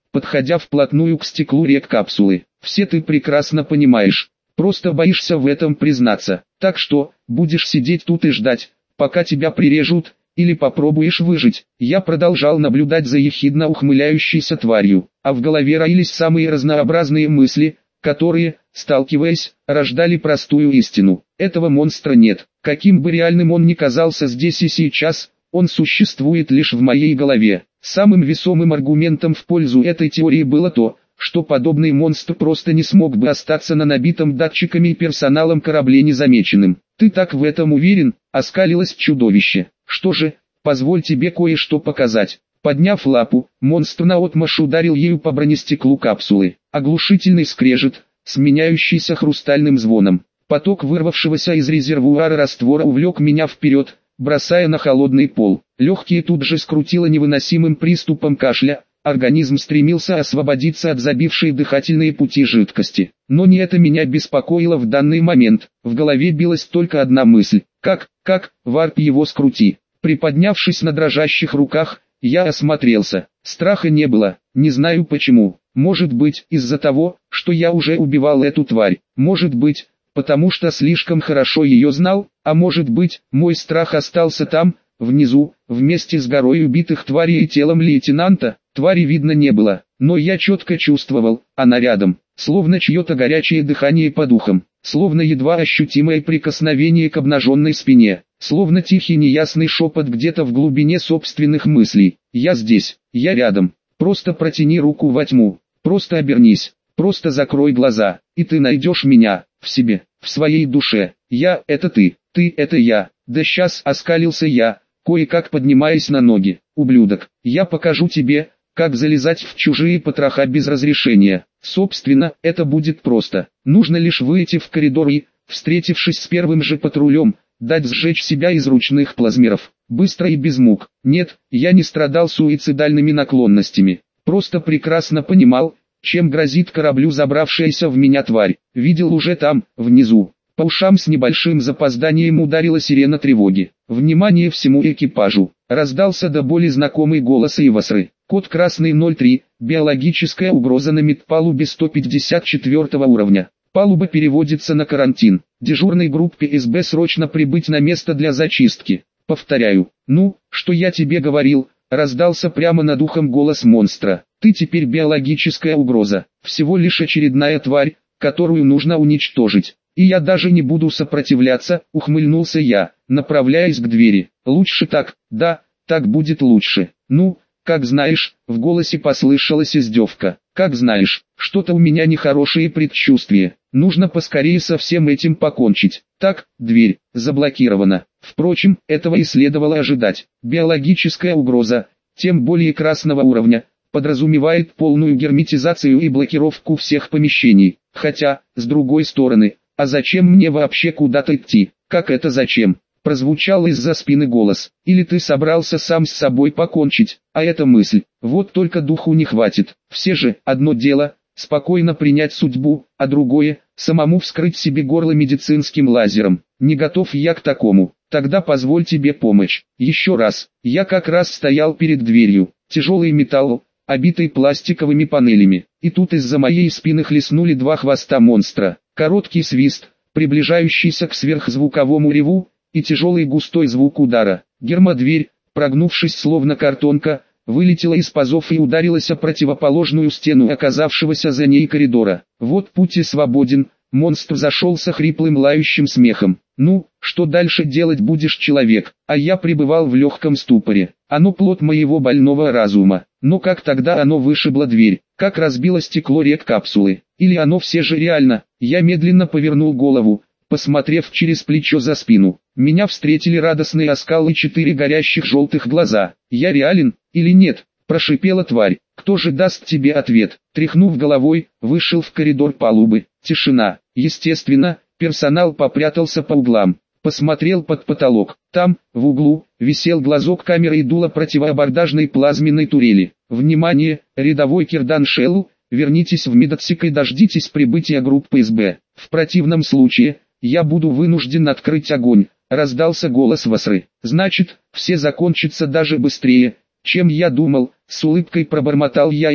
подходя вплотную к стеклу рек-капсулы. «Все ты прекрасно понимаешь, просто боишься в этом признаться. Так что, будешь сидеть тут и ждать, пока тебя прирежут, или попробуешь выжить?» Я продолжал наблюдать за ехидно ухмыляющейся тварью, а в голове роились самые разнообразные мысли, которые, сталкиваясь, рождали простую истину. Этого монстра нет. Каким бы реальным он ни казался здесь и сейчас, он существует лишь в моей голове. Самым весомым аргументом в пользу этой теории было то, что подобный монстр просто не смог бы остаться на набитом датчиками и персоналом корабле незамеченным. «Ты так в этом уверен?» — оскалилось чудовище. «Что же, позволь тебе кое-что показать». Подняв лапу, монстр наотмашь ударил ею по бронестеклу капсулы. Оглушительный скрежет, сменяющийся хрустальным звоном. Поток вырвавшегося из резервуара раствора увлек меня вперед, бросая на холодный пол. Легкие тут же скрутило невыносимым приступом кашля, организм стремился освободиться от забившей дыхательные пути жидкости. Но не это меня беспокоило в данный момент. В голове билась только одна мысль: как, как, варп его скрути. Приподнявшись на дрожащих руках, я осмотрелся. Страха не было, не знаю почему. Может быть, из-за того, что я уже убивал эту тварь. Может быть, потому что слишком хорошо ее знал, а может быть, мой страх остался там, внизу, вместе с горой убитых тварей и телом лейтенанта. Твари видно не было, но я четко чувствовал, она рядом, словно чье-то горячее дыхание по духам, словно едва ощутимое прикосновение к обнаженной спине, словно тихий неясный шепот где-то в глубине собственных мыслей. Я здесь, я рядом, просто протяни руку во тьму, просто обернись, просто закрой глаза, и ты найдешь меня, в себе, в своей душе. Я — это ты, ты — это я. Да сейчас, оскалился я, кое-как поднимаясь на ноги. Ублюдок, я покажу тебе, как залезать в чужие потроха без разрешения. Собственно, это будет просто. Нужно лишь выйти в коридор и, встретившись с первым же патрулем, дать сжечь себя из ручных плазмеров. Быстро и без мук. Нет, я не страдал суицидальными наклонностями. Просто прекрасно понимал, чем грозит кораблю забравшаяся в меня тварь. Видел уже там, внизу. По ушам с небольшим запозданием ударила сирена тревоги. «Внимание всему экипажу!» Раздался до боли знакомый голос Ивасры. Код красный ноль три, биологическая угроза на медпалубе сто пятьдесят четвёртого уровня. Палуба переводится на карантин. Дежурной группе эс бэ срочно прибыть на место для зачистки. Повторяю, ну, что я тебе говорил, раздался прямо над ухом голос монстра. Ты теперь биологическая угроза, всего лишь очередная тварь, которую нужно уничтожить. И я даже не буду сопротивляться, ухмыльнулся я, направляясь к двери. Лучше так, да, так будет лучше. Ну, как знаешь, в голосе послышалась издевка. Как знаешь, что-то у меня нехорошие предчувствия. Нужно поскорее со всем этим покончить. Так, дверь заблокирована. Впрочем, этого и следовало ожидать. Биологическая угроза, тем более красного уровня, подразумевает полную герметизацию и блокировку всех помещений. Хотя, с другой стороны, а зачем мне вообще куда-то идти? Как это зачем? Прозвучал из-за спины голос. Или ты собрался сам с собой покончить? А эта мысль, вот только духу не хватит. Все же, одно дело, спокойно принять судьбу, а другое, самому вскрыть себе горло медицинским лазером. Не готов я к такому. Тогда позволь тебе помочь. Еще раз, я как раз стоял перед дверью. Тяжелый металл, обитый пластиковыми панелями. И тут из-за моей спины хлестнули два хвоста монстра. Короткий свист, приближающийся к сверхзвуковому реву, и тяжелый густой звук удара. Гермодверь, прогнувшись словно картонка, вылетела из пазов и ударилась о противоположную стену оказавшегося за ней коридора. Вот путь и свободен. Монстр зашелся хриплым лающим смехом. «Ну, что дальше делать будешь, человек?» А я пребывал в легком ступоре. Оно плод моего больного разума. Но как тогда оно вышибло дверь? Как разбило стекло рек-капсулы? Или оно все же реально? Я медленно повернул голову, посмотрев через плечо за спину. Меня встретили радостные оскалы и четыре горящих желтых глаза. «Я реален, или нет?» – прошипела тварь. «Кто же даст тебе ответ?» Тряхнув головой, вышел в коридор палубы. Тишина. Естественно, персонал попрятался по углам. Посмотрел под потолок. Там, в углу, висел глазок камеры и дуло противоабордажной плазменной турели. «Внимание, рядовой Кирдан Шелл, вернитесь в медотсек и дождитесь прибытия группы эс бэ. В противном случае, я буду вынужден открыть огонь», — раздался голос Васры. «Значит, все закончится даже быстрее, чем я думал», — с улыбкой пробормотал я и,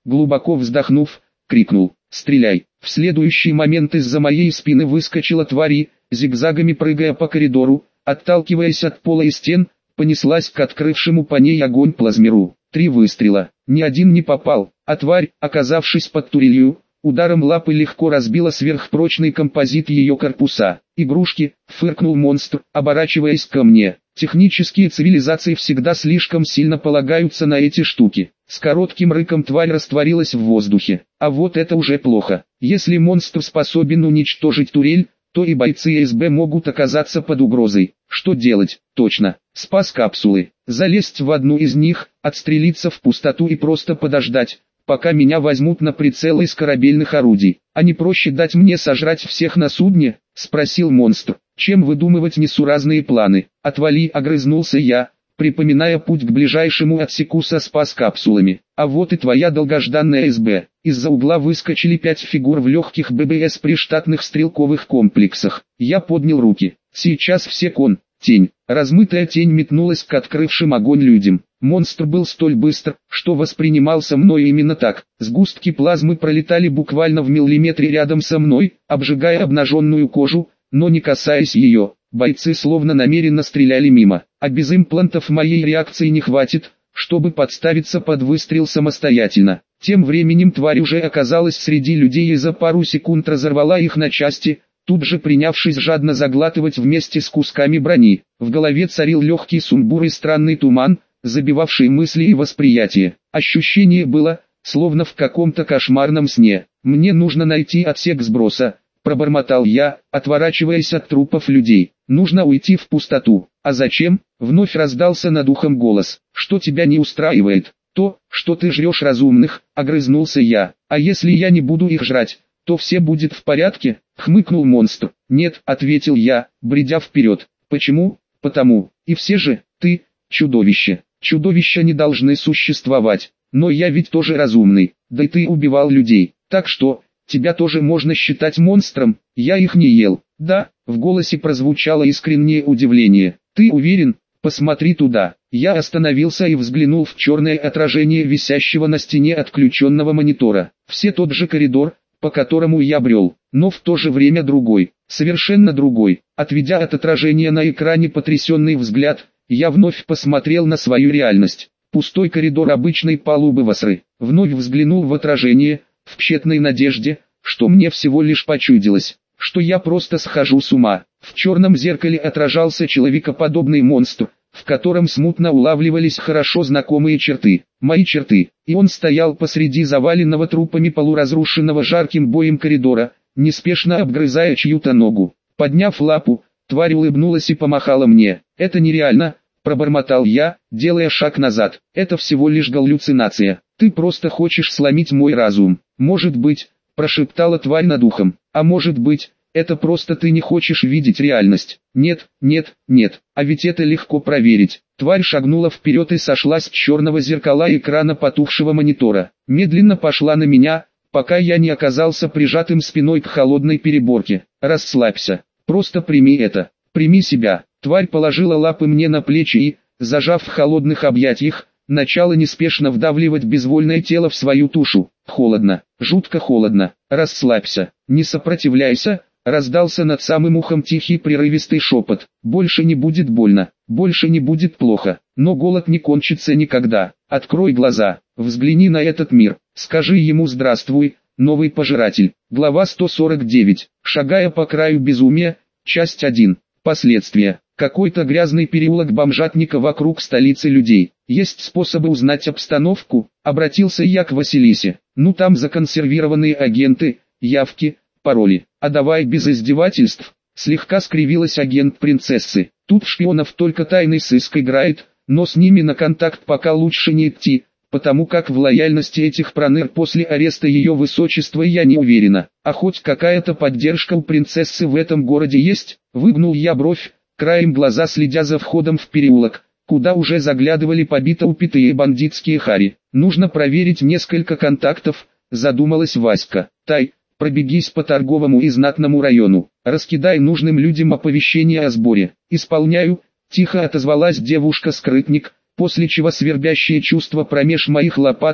глубоко вздохнув, крикнул: «Стреляй!». В следующий момент из-за моей спины выскочила тварь и, зигзагами прыгая по коридору, отталкиваясь от пола и стен, понеслась к открывшему по ней огонь плазмеру. Три выстрела, ни один не попал, а тварь, оказавшись под турелью, ударом лапы легко разбила сверхпрочный композит ее корпуса. «Игрушки», — фыркнул монстр, оборачиваясь ко мне. «Технические цивилизации всегда слишком сильно полагаются на эти штуки». С коротким рыком тварь растворилась в воздухе. А вот это уже плохо. Если монстр способен уничтожить турель, то и бойцы СБ могут оказаться под угрозой. Что делать? Точно. Спас капсулы. Залезть в одну из них, отстрелиться в пустоту и просто подождать, пока меня возьмут на прицел из корабельных орудий. «А не проще дать мне сожрать всех на судне?» — спросил монстр. «Чем выдумывать несуразные планы?» «Отвали!» — огрызнулся я, припоминая путь к ближайшему отсеку со спас-капсулами. «А вот и твоя долгожданная СБ». Из-за угла выскочили пять фигур в легких ББС при штатных стрелковых комплексах. Я поднял руки. Сейчас все кон. Тень. Размытая тень метнулась к открывшим огонь людям. Монстр был столь быстр, что воспринимался мною именно так. Сгустки плазмы пролетали буквально в миллиметре рядом со мной, обжигая обнаженную кожу, но не касаясь ее. Бойцы словно намеренно стреляли мимо, а без имплантов моей реакции не хватит, чтобы подставиться под выстрел самостоятельно. Тем временем тварь уже оказалась среди людей и за пару секунд разорвала их на части, тут же принявшись жадно заглатывать вместе с кусками брони. В голове царил легкий сумбур и странный туман, забивавший мысли и восприятие. Ощущение было, словно в каком-то кошмарном сне. «Мне нужно найти отсек сброса», — пробормотал я, отворачиваясь от трупов людей. «Нужно уйти в пустоту». «А зачем?» — вновь раздался над ухом голос. «Что тебя не устраивает?» «То, что ты жрешь разумных», — огрызнулся я. «А если я не буду их жрать, то все будет в порядке?» — хмыкнул монстр. «Нет», — ответил я, бредя вперед. «Почему?» «Потому. И все же, ты, чудовище. Чудовища не должны существовать. Но я ведь тоже разумный. Да и ты убивал людей. Так что, тебя тоже можно считать монстром. Я их не ел». «Да», — в голосе прозвучало искреннее удивление. «Ты уверен? Посмотри туда». Я остановился и взглянул в черное отражение висящего на стене отключенного монитора. Все тот же коридор, по которому я брел, но в то же время другой, совершенно другой. Отведя от отражения на экране потрясенный взгляд, я вновь посмотрел на свою реальность. Пустой коридор обычной палубы Васры. Вновь взглянул в отражение, в тщетной надежде, что мне всего лишь почудилось, что я просто схожу с ума. В черном зеркале отражался человекоподобный монстр, в котором смутно улавливались хорошо знакомые черты, мои черты, и он стоял посреди заваленного трупами полуразрушенного жарким боем коридора, неспешно обгрызая чью-то ногу. Подняв лапу, тварь улыбнулась и помахала мне. «Это нереально», — пробормотал я, делая шаг назад. «Это всего лишь галлюцинация. Ты просто хочешь сломить мой разум». «Может быть», — прошептала тварь над ухом. «А может быть, это просто ты не хочешь видеть реальность». «Нет, нет, нет, а ведь это легко проверить». Тварь шагнула вперед и сошла с черного зеркала экрана потухшего монитора. Медленно пошла на меня, пока я не оказался прижатым спиной к холодной переборке. «Расслабься, просто прими это, прими себя». Тварь положила лапы мне на плечи и, зажав в холодных объятиях, начала неспешно вдавливать безвольное тело в свою тушу. «Холодно, жутко холодно, расслабься, не сопротивляйся». Раздался над самым ухом тихий прерывистый шепот. «Больше не будет больно, больше не будет плохо, но голод не кончится никогда. Открой глаза, взгляни на этот мир, скажи ему здравствуй, новый пожиратель». Глава сто сорок девять. Шагая по краю безумия, часть один. Последствия. Какой-то грязный переулок бомжатника вокруг столицы людей. Есть способы узнать обстановку? Обратился я к Василисе. Ну там законсервированные агенты, явки, пароли. «А давай без издевательств», — слегка скривилась агент принцессы. «Тут шпионов только тайный сыск играет, но с ними на контакт пока лучше не идти, потому как в лояльности этих проныр после ареста ее высочества я не уверена. А хоть какая-то поддержка у принцессы в этом городе есть?» Выгнул я бровь, краем глаза следя за входом в переулок, куда уже заглядывали побито упитые бандитские хари. «Нужно проверить несколько контактов», — задумалась Васька. «Тай, пробегись по торговому и знатному району, раскидай нужным людям оповещение о сборе». «Исполняю», — тихо отозвалась девушка-скрытник, после чего свербящее чувство промеж моих лопаток,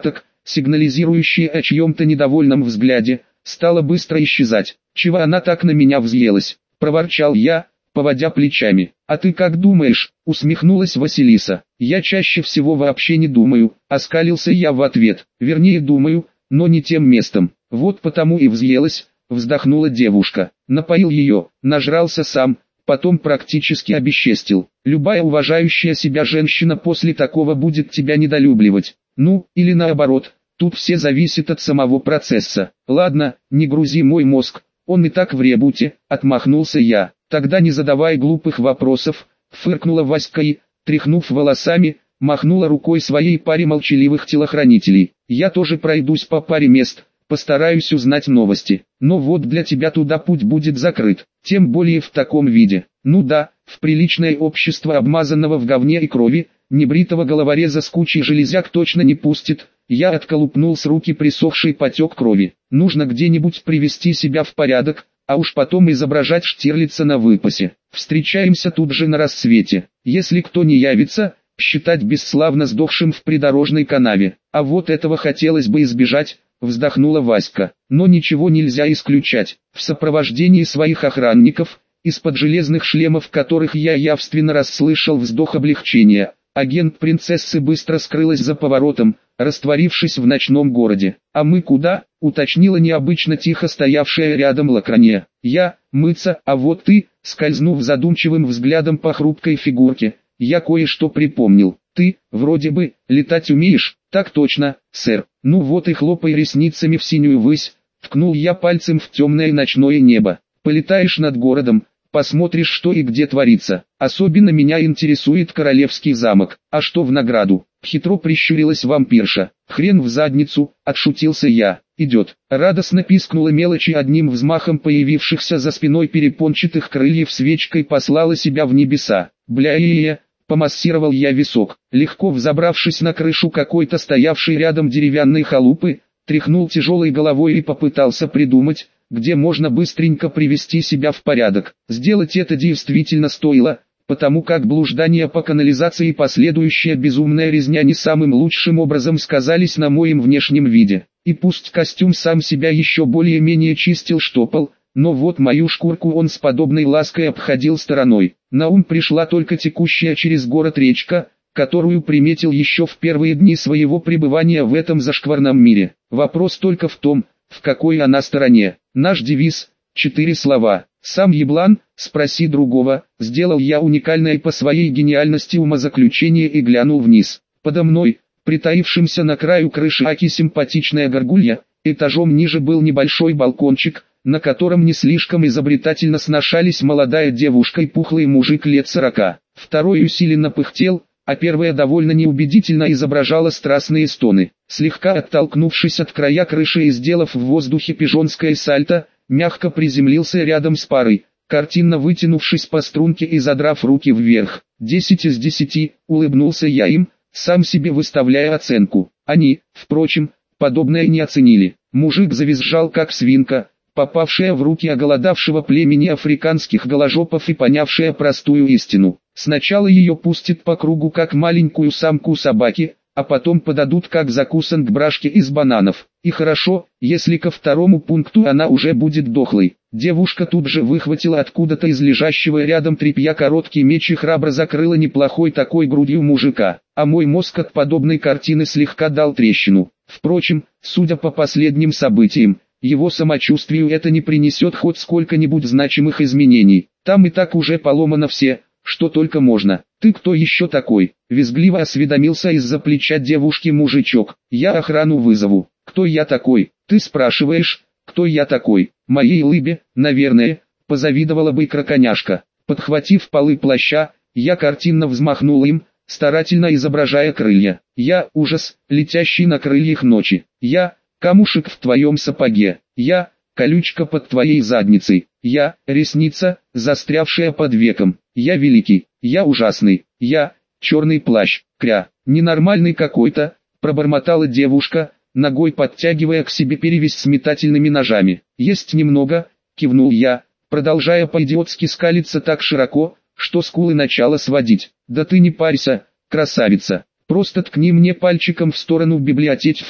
сигнализирующее о чьем-то недовольном взгляде, стало быстро исчезать. «Чего она так на меня взъелась?» – проворчал я, поводя плечами. «А ты как думаешь?» – усмехнулась Василиса. «Я чаще всего вообще не думаю», – оскалился я в ответ. «Вернее думаю, но не тем местом. Вот потому и взъелась», – вздохнула девушка. «Напоил ее, нажрался сам, потом практически обесчестил. Любая уважающая себя женщина после такого будет тебя недолюбливать. Ну, или наоборот, тут все зависит от самого процесса. Ладно, не грузи мой мозг, он и так в ребуте», – отмахнулся я. «Тогда не задавай глупых вопросов», – фыркнула Васька и, тряхнув волосами, махнула рукой своей паре молчаливых телохранителей. «Я тоже пройдусь по паре мест, постараюсь узнать новости. Но вот для тебя туда путь будет закрыт, тем более в таком виде. Ну да, в приличное общество обмазанного в говне и крови, небритого головореза с кучей железяк точно не пустит». Я отколупнул с руки присохший потек крови. «Нужно где-нибудь привести себя в порядок, а уж потом изображать Штирлица на выпасе. Встречаемся тут же на рассвете. Если кто не явится, считать бесславно сдохшим в придорожной канаве. А вот этого хотелось бы избежать», — вздохнула Васька. «Но ничего нельзя исключать. В сопровождении своих охранников, из-под железных шлемов которых я явственно расслышал вздох облегчения, агент принцессы быстро скрылась за поворотом, растворившись в ночном городе. «А мы куда?» — уточнила необычно тихо стоявшая рядом Лакрания. «Я, мыться, а вот ты», — скользнув задумчивым взглядом по хрупкой фигурке, я кое-что припомнил. «Ты, вроде бы, летать умеешь?» «Так точно, сэр». «Ну вот и хлопай ресницами в синюю высь», — ткнул я пальцем в темное ночное небо. «Полетаешь над городом, посмотришь, что и где творится. Особенно меня интересует королевский замок. А что в награду?» Хитро прищурилась вампирша. «Хрен в задницу», — отшутился я. «Идет». Радостно пискнула мелочи, одним взмахом появившихся за спиной перепончатых крыльев свечкой послала себя в небеса. «Бля-е-е», — помассировал я висок. Легко взобравшись на крышу какой-то стоявшей рядом деревянной халупы, тряхнул тяжелой головой и попытался придумать, где можно быстренько привести себя в порядок. Сделать это действительно стоило, потому как блуждания по канализации и последующая безумная резня не самым лучшим образом сказались на моем внешнем виде. И пусть костюм сам себя еще более-менее чистил-штопал, но вот мою шкурку он с подобной лаской обходил стороной. На ум пришла только текущая через город речка, которую приметил еще в первые дни своего пребывания в этом зашкварном мире. Вопрос только в том, в какой она стороне. Наш девиз – четыре слова. «Сам еблан, спроси другого», сделал я уникальное по своей гениальности умозаключение и глянул вниз. Подо мной, притаившимся на краю крыши аки симпатичная горгулья, этажом ниже был небольшой балкончик, на котором не слишком изобретательно сношались молодая девушка и пухлый мужик лет сорока. Второй усиленно пыхтел, а первая довольно неубедительно изображала страстные стоны. Слегка оттолкнувшись от края крыши и сделав в воздухе пижонское сальто, мягко приземлился рядом с парой, картинно вытянувшись по струнке и задрав руки вверх. «Десять из десяти», — улыбнулся я им, сам себе выставляя оценку. Они, впрочем, подобное не оценили. Мужик завизжал как свинка, попавшая в руки оголодавшего племени африканских голожопов и понявшая простую истину. Сначала ее пустят по кругу как маленькую самку собаки, а потом подадут как закусан к брашке из бананов. И хорошо, если ко второму пункту она уже будет дохлой. Девушка тут же выхватила откуда-то из лежащего рядом тряпья короткий меч и храбро закрыла неплохой такой грудью мужика. А мой мозг от подобной картины слегка дал трещину. Впрочем, судя по последним событиям, его самочувствию это не принесет хоть сколько-нибудь значимых изменений. Там и так уже поломано все, что только можно. «Ты кто еще такой?» — визгливо осведомился из-за плеча девушки мужичок. «Я охрану вызову». «Кто я такой?» «Ты спрашиваешь, кто я такой?» «Моей лыбе, наверное», — позавидовала бы краконяшка. Подхватив полы плаща, я картинно взмахнул им, старательно изображая крылья. «Я — ужас, летящий на крыльях ночи. Я — камушек в твоем сапоге. Я — колючка под твоей задницей. Я — ресница, застрявшая под веком. Я великий, я ужасный, я — черный плащ, кря, ненормальный какой-то», — пробормотала девушка, ногой подтягивая к себе перевязь с метательными ножами. «Есть немного», — кивнул я, продолжая по-идиотски скалиться так широко, что скулы начало сводить. «Да ты не парься, красавица, просто ткни мне пальчиком в сторону библиотеки, фу,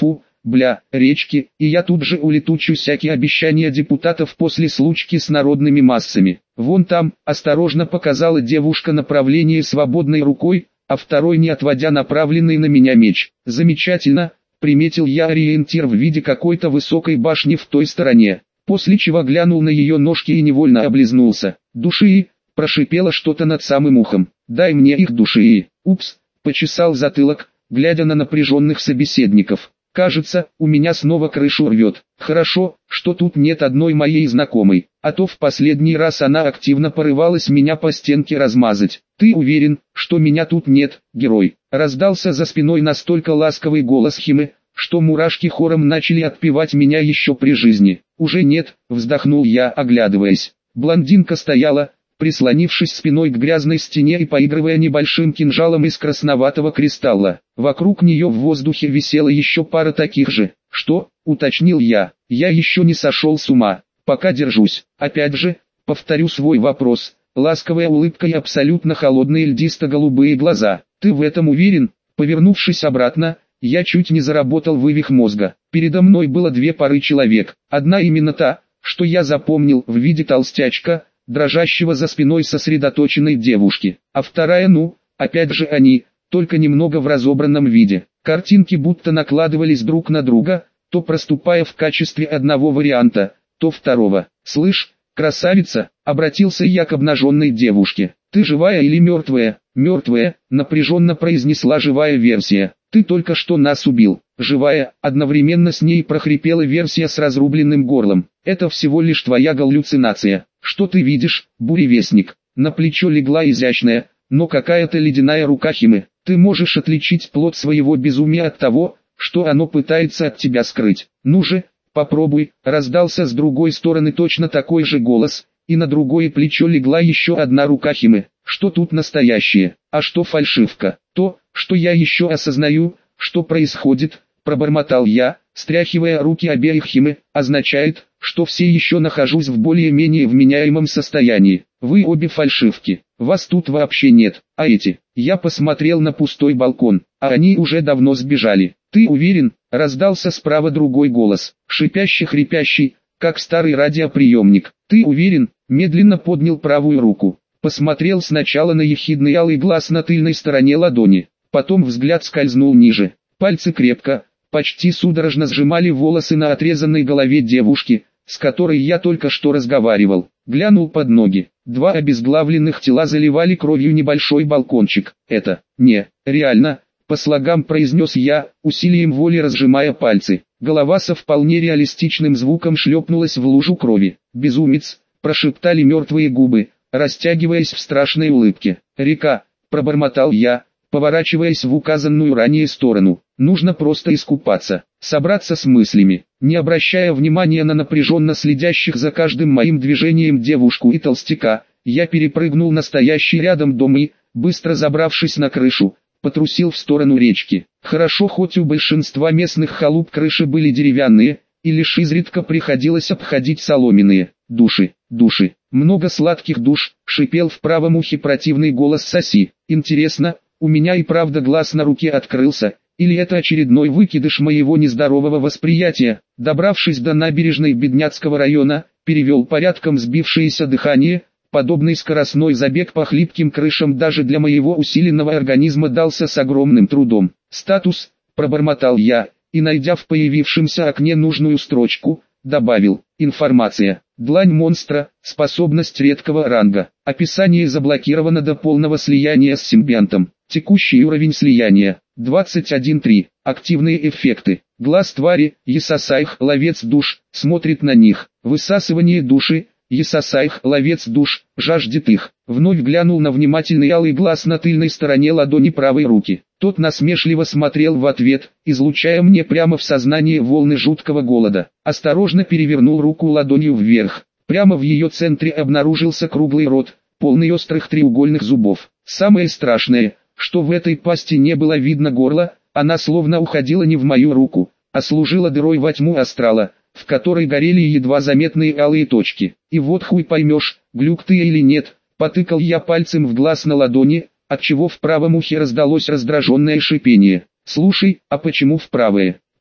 бля, речки, и я тут же улетучу всякие обещания депутатов после случки с народными массами. Вон там, осторожно показала девушка направление свободной рукой, а второй не отводя направленный на меня меч. Замечательно, приметил я ориентир в виде какой-то высокой башни в той стороне, после чего глянул на ее ножки и невольно облизнулся. Души, прошипела что-то над самым ухом. Дай мне их души. Упс, почесал затылок, глядя на напряженных собеседников. Кажется, у меня снова крышу рвет. Хорошо, что тут нет одной моей знакомой, а то в последний раз она активно порывалась меня по стенке размазать. Ты уверен, что меня тут нет, герой? Раздался за спиной настолько ласковый голос Химы, что мурашки хором начали отпевать меня еще при жизни. Уже нет, вздохнул я, оглядываясь. Блондинка стояла, прислонившись спиной к грязной стене и поигрывая небольшим кинжалом из красноватого кристалла. Вокруг нее в воздухе висела еще пара таких же. «Что?» — уточнил я. «Я еще не сошел с ума. Пока держусь». Опять же, повторю свой вопрос. Ласковая улыбка и абсолютно холодные льдисто-голубые глаза. «Ты в этом уверен?» Повернувшись обратно, я чуть не заработал вывих мозга. Передо мной было две пары человек. Одна именно та, что я запомнил в виде толстячка, дрожащего за спиной сосредоточенной девушки, а вторая, ну, опять же они, только немного в разобранном виде. Картинки будто накладывались друг на друга, то проступая в качестве одного варианта, то второго. «Слышь, красавица», — обратился я к обнаженной девушке, — «ты живая или мертвая?» «Мертвая», — напряженно произнесла живая версия. «Ты только что нас убил». «Живая», — одновременно с ней прохрипела версия с разрубленным горлом. «Это всего лишь твоя галлюцинация». «Что ты видишь, буревестник?» На плечо легла изящная, но какая-то ледяная рука Химы. «Ты можешь отличить плод своего безумия от того, что оно пытается от тебя скрыть. Ну же, попробуй», — раздался с другой стороны точно такой же голос, и на другое плечо легла еще одна рука Химы. «Что тут настоящее, а что фальшивка?» «То, что я еще осознаю, что происходит», — пробормотал я, стряхивая руки обеих Химы, «означает, что все еще нахожусь в более-менее вменяемом состоянии. Вы обе фальшивки, вас тут вообще нет, а эти...» Я посмотрел на пустой балкон, а они уже давно сбежали. «Ты уверен?» — раздался справа другой голос, шипящий-хрипящий, как старый радиоприемник. «Ты уверен?» — медленно поднял правую руку. Посмотрел сначала на ехидный алый глаз на тыльной стороне ладони, потом взгляд скользнул ниже. Пальцы крепко, почти судорожно сжимали волосы на отрезанной голове девушки, с которой я только что разговаривал. Глянул под ноги. Два обезглавленных тела заливали кровью небольшой балкончик. «Это не реально», — по слогам произнес я, усилием воли разжимая пальцы. Голова со вполне реалистичным звуком шлепнулась в лужу крови. «Безумец», — прошептали мертвые губы, растягиваясь в страшной улыбке. «Река», — пробормотал я, поворачиваясь в указанную ранее сторону. «Нужно просто искупаться, собраться с мыслями». Не обращая внимания на напряженно следящих за каждым моим движением девушку и толстяка, я перепрыгнул на стоящий рядом дом и, быстро забравшись на крышу, потрусил в сторону речки. Хорошо, хоть у большинства местных халуп крыши были деревянные, и лишь изредка приходилось обходить соломенные. «Души, души, много сладких душ», — шипел в правом ухе противный голос соси. «Интересно, у меня и правда глаз на руке открылся, или это очередной выкидыш моего нездорового восприятия?» Добравшись до набережной Бедняцкого района, перевел порядком сбившееся дыхание. Подобный скоростной забег по хлипким крышам даже для моего усиленного организма дался с огромным трудом. «Статус», — пробормотал я, и, найдя в появившемся окне нужную строчку, добавил: «Информация. Длань монстра, способность редкого ранга. Описание заблокировано до полного слияния с симбионтом. Текущий уровень слияния двадцать один три. Активные эффекты. Глаз твари, Есасайх, ловец душ, смотрит на них. Высасывание души, Есасайх, ловец душ, жаждет их». Вновь глянул на внимательный алый глаз на тыльной стороне ладони правой руки. Тот насмешливо смотрел в ответ, излучая мне прямо в сознание волны жуткого голода. Осторожно перевернул руку ладонью вверх. Прямо в ее центре обнаружился круглый рот, полный острых треугольных зубов. Самое страшное, что в этой пасти не было видно горла, она словно уходила не в мою руку, а служила дырой во тьму астрала, в которой горели едва заметные алые точки. И вот хуй поймешь, глюк ты или нет, потыкал я пальцем в глаз на ладони, отчего в правом ухе раздалось раздраженное шипение. «Слушай, а почему в правое?»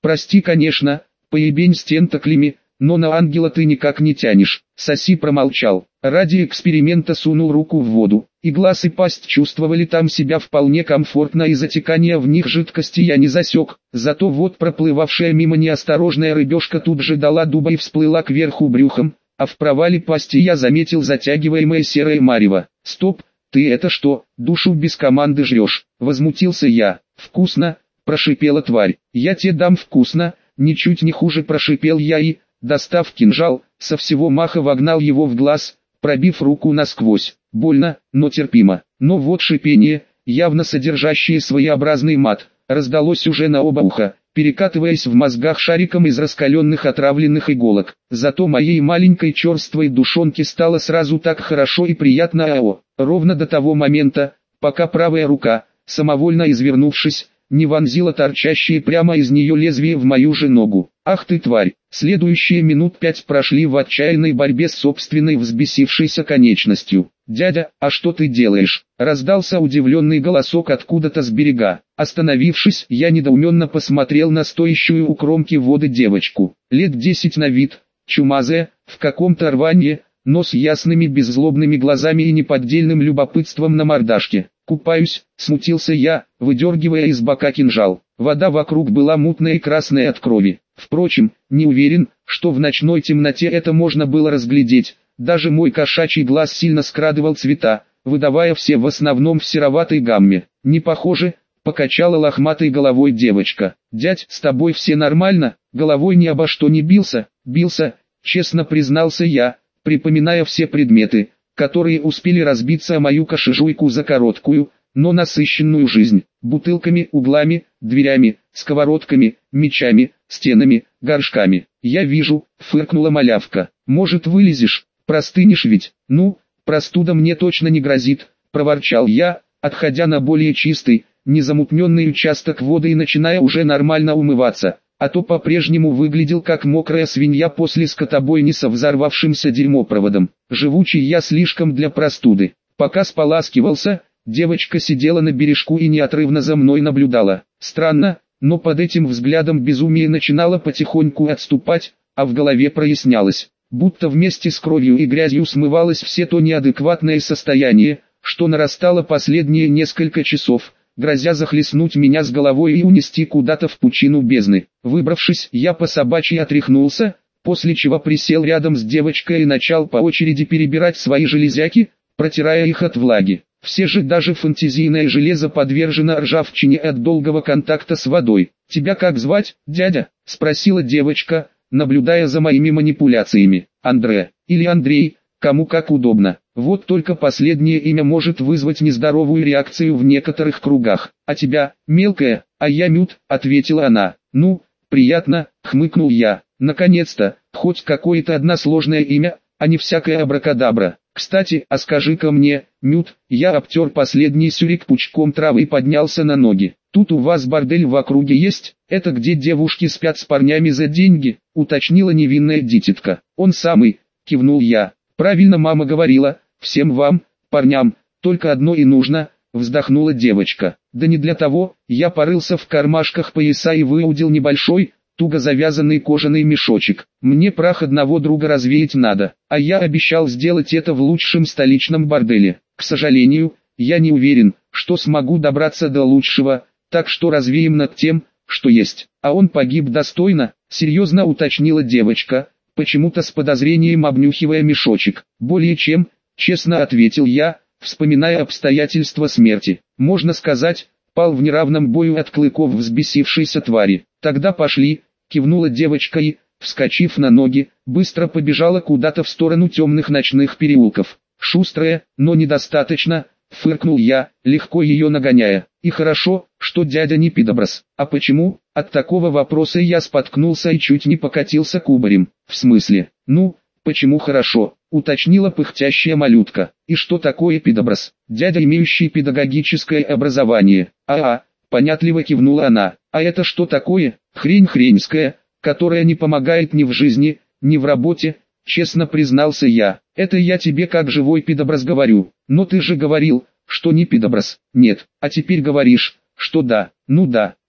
Прости, конечно, поебень с тентаклями, но на ангела ты никак не тянешь. Соси промолчал. Ради эксперимента сунул руку в воду, и глаз и пасть чувствовали там себя вполне комфортно, и затекания в них жидкости я не засек. Зато вот проплывавшая мимо неосторожная рыбешка тут же дала дуба и всплыла кверху брюхом, а в провале пасти я заметил затягиваемое серое марево. «Стоп, ты это что, душу без команды жрешь?» — возмутился я. «Вкусно!» — прошипела тварь. «Я тебе дам вкусно!» — ничуть не хуже прошипел я и, достав кинжал, со всего маха вогнал его в глаз, пробив руку насквозь. Больно, но терпимо. Но вот шипение, явно содержащее своеобразный мат, раздалось уже на оба уха, перекатываясь в мозгах шариком из раскаленных отравленных иголок. Зато моей маленькой черствой душонке стало сразу так хорошо и приятно, ао, ровно до того момента, пока правая рука, самовольно извернувшись, не вонзила торчащие прямо из нее лезвие в мою же ногу. «Ах ты тварь!» Следующие минут пять прошли в отчаянной борьбе с собственной взбесившейся конечностью. «Дядя, а что ты делаешь?» Раздался удивленный голосок откуда-то с берега. Остановившись, я недоуменно посмотрел на стоящую у кромки воды девочку. Лет десять на вид, чумазая, в каком-то рванье, но с ясными беззлобными глазами и неподдельным любопытством на мордашке. «Купаюсь», — смутился я, выдергивая из бока кинжал. Вода вокруг была мутная и красная от крови. Впрочем, не уверен, что в ночной темноте это можно было разглядеть. Даже мой кошачий глаз сильно скрадывал цвета, выдавая все в основном в сероватой гамме. «Не похоже», — покачала лохматой головой девочка. «Дядь, с тобой все нормально?» Головой ни обо что не бился. «Бился», — честно признался я, припоминая все предметы, которые успели разбиться о мою кошежуйку за короткую, но насыщенную жизнь. Бутылками, углами, дверями, сковородками, мечами, стенами, горшками. «Я вижу», — фыркнула малявка. «Может, вылезешь? Простынешь ведь?» «Ну, простуда мне точно не грозит», — проворчал я, отходя на более чистый, незамутненный участок воды и начиная уже нормально умываться, а то по-прежнему выглядел как мокрая свинья после скотобойни со взорвавшимся дерьмопроводом. Живучий я слишком для простуды. Пока споласкивался, девочка сидела на бережку и неотрывно за мной наблюдала. Странно, но под этим взглядом безумие начинало потихоньку отступать, а в голове прояснялось, будто вместе с кровью и грязью смывалось все то неадекватное состояние, что нарастало последние несколько часов, грозя захлестнуть меня с головой и унести куда-то в пучину бездны. Выбравшись, я по собачьи отряхнулся, после чего присел рядом с девочкой и начал по очереди перебирать свои железяки, протирая их от влаги. Все же даже фантазийное железо подвержено ржавчине от долгого контакта с водой. «Тебя как звать, дядя?» — спросила девочка, наблюдая за моими манипуляциями. «Андре, или Андрей, кому как удобно. Вот только последнее имя может вызвать нездоровую реакцию в некоторых кругах. А тебя, мелкая, а я Мют», — ответила она. «Ну, приятно», — хмыкнул я. «Наконец-то, хоть какое-то односложное имя, а не всякая абракадабра. Кстати, а скажи-ка мне, Мют», я обтер последний сюрик пучком травы и поднялся на ноги. «Тут у вас бордель в округе есть? Это где девушки спят с парнями за деньги?» — уточнила невинная дитятка. «Он самый», — кивнул я. «Правильно мама говорила, всем вам, парням, только одно и нужно», — вздохнула девочка. «Да не для того», — я порылся в кармашках пояса и выудил небольшой, туго завязанный кожаный мешочек. «Мне прах одного друга развеять надо, а я обещал сделать это в лучшем столичном борделе. К сожалению, я не уверен, что смогу добраться до лучшего, так что развеем над тем, что есть». «А он погиб достойно?» — серьезно уточнила девочка, почему-то с подозрением обнюхивая мешочек. «Более чем», — честно ответил я, вспоминая обстоятельства смерти. «Можно сказать, пал в неравном бою от клыков взбесившейся твари». «Тогда пошли», — кивнула девочка и, вскочив на ноги, быстро побежала куда-то в сторону темных ночных переулков. «Шустрая, но недостаточно», — фыркнул я, легко ее нагоняя. «И хорошо, что дядя не пидоброс». «А почему?» От такого вопроса я споткнулся и чуть не покатился кубарем. «В смысле? Ну, почему хорошо?» — уточнила пыхтящая малютка. «И что такое пидоброс?» «Дядя, имеющий педагогическое образование». «А-а», — понятливо кивнула она. «А это что такое?» «Хрень хреньская, которая не помогает ни в жизни, ни в работе», — честно признался я. «Это я тебе как живой пидоброс говорю. Но ты же говорил, что не пидоброс». «Нет, а теперь говоришь, что да». «Ну да».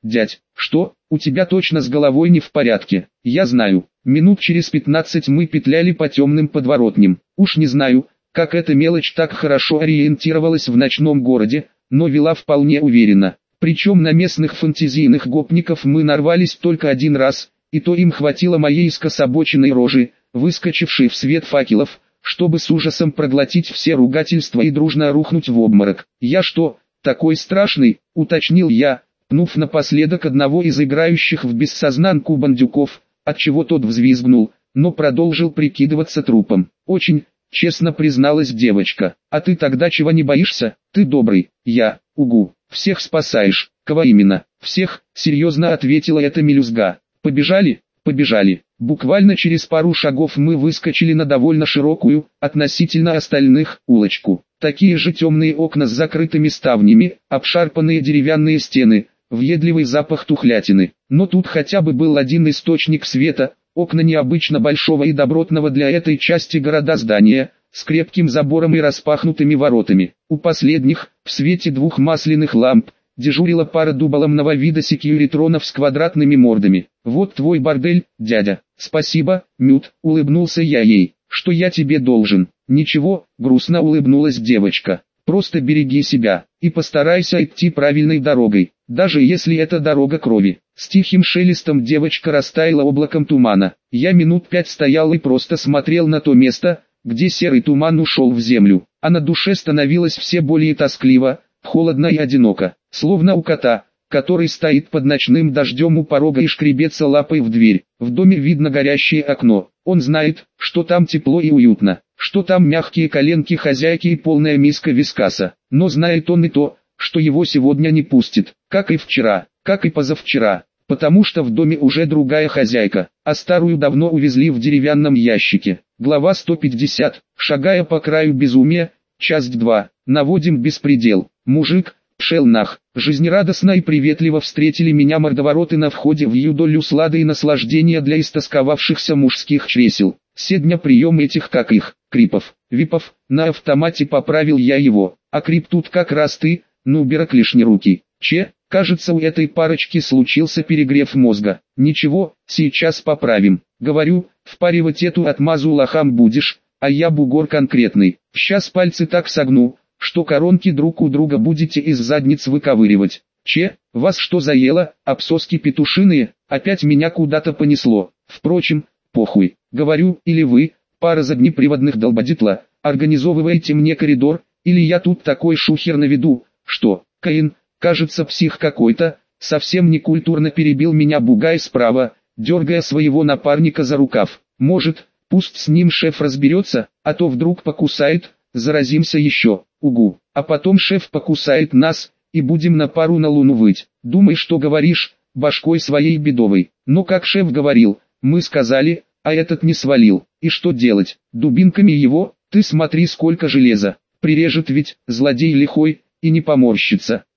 Дядь, что, у тебя точно с головой не в порядке? Я знаю. Минут через пятнадцать мы петляли по темным подворотням. Уж не знаю, как эта мелочь так хорошо ориентировалась в ночном городе, но вела вполне уверенно. Причем на местных фантазийных гопников мы нарвались только один раз, и то им хватило моей скособоченной рожи, выскочившей в свет факелов, чтобы с ужасом проглотить все ругательства и дружно рухнуть в обморок. «Я что, такой страшный?» — уточнил я, пнув напоследок одного из играющих в бессознанку бандюков, отчего тот взвизгнул, но продолжил прикидываться трупом. «Очень», — честно призналась девочка. «А ты тогда чего не боишься? Ты добрый». «Я, угу, всех спасаешь». «Кого именно?» «Всех», — серьезно ответила эта мелюзга. «Побежали?» «Побежали». Буквально через пару шагов мы выскочили на довольно широкую, относительно остальных, улочку. Такие же темные окна с закрытыми ставнями, обшарпанные деревянные стены, въедливый запах тухлятины. Но тут хотя бы был один источник света, окна необычно большого и добротного для этой части города здания, с крепким забором и распахнутыми воротами. У последних, в свете двух масляных ламп, дежурила пара дуболомного вида секьюритронов с квадратными мордами. «Вот твой бордель, дядя». «Спасибо, Мют», — улыбнулся я ей. «Что я тебе должен?» «Ничего», — грустно улыбнулась девочка. «Просто береги себя, и постарайся идти правильной дорогой, даже если это дорога крови». С тихим шелестом девочка растаяла облаком тумана. Я минут пять стоял и просто смотрел на то место, где серый туман ушел в землю, а на душе становилось все более тоскливо, холодно и одиноко, словно у кота, который стоит под ночным дождем у порога и шкребется лапой в дверь. В доме видно горящее окно. Он знает, что там тепло и уютно, что там мягкие коленки хозяйки и полная миска вискаса. Но знает он и то, что его сегодня не пустит, как и вчера, как и позавчера, потому что в доме уже другая хозяйка, а старую давно увезли в деревянном ящике. Глава сто пятьдесят. Шагая по краю безумия, часть два. Наводим беспредел. Мужик, пшел нах. Жизнерадостно и приветливо встретили меня мордовороты на входе в юдолю слады и наслаждения для истосковавшихся мужских чресел. Седня прием этих как их, крипов, випов, на автомате поправил я его. А крип тут как раз ты, ну берок лишней руки. Че, кажется у этой парочки случился перегрев мозга. Ничего, сейчас поправим. Говорю, впаривать эту отмазу лохам будешь, а я бугор конкретный. Сейчас пальцы так согну, что коронки друг у друга будете из задниц выковыривать. Че, вас что заело, обсоски петушиные, опять меня куда-то понесло. Впрочем, похуй, говорю, или вы, пара заднеприводных долбодятла, организовываете мне коридор, или я тут такой шухер наведу, что, Каин, кажется псих какой-то, совсем некультурно перебил меня бугай справа, дергая своего напарника за рукав. Может, пусть с ним шеф разберется, а то вдруг покусает, заразимся еще. Угу, а потом шеф покусает нас, и будем на пару на луну выть. Думай, что говоришь, башкой своей бедовой. Но как шеф говорил, мы сказали, а этот не свалил. И что делать? Дубинками его, ты смотри сколько железа. Прирежет ведь, злодей лихой, и не поморщится.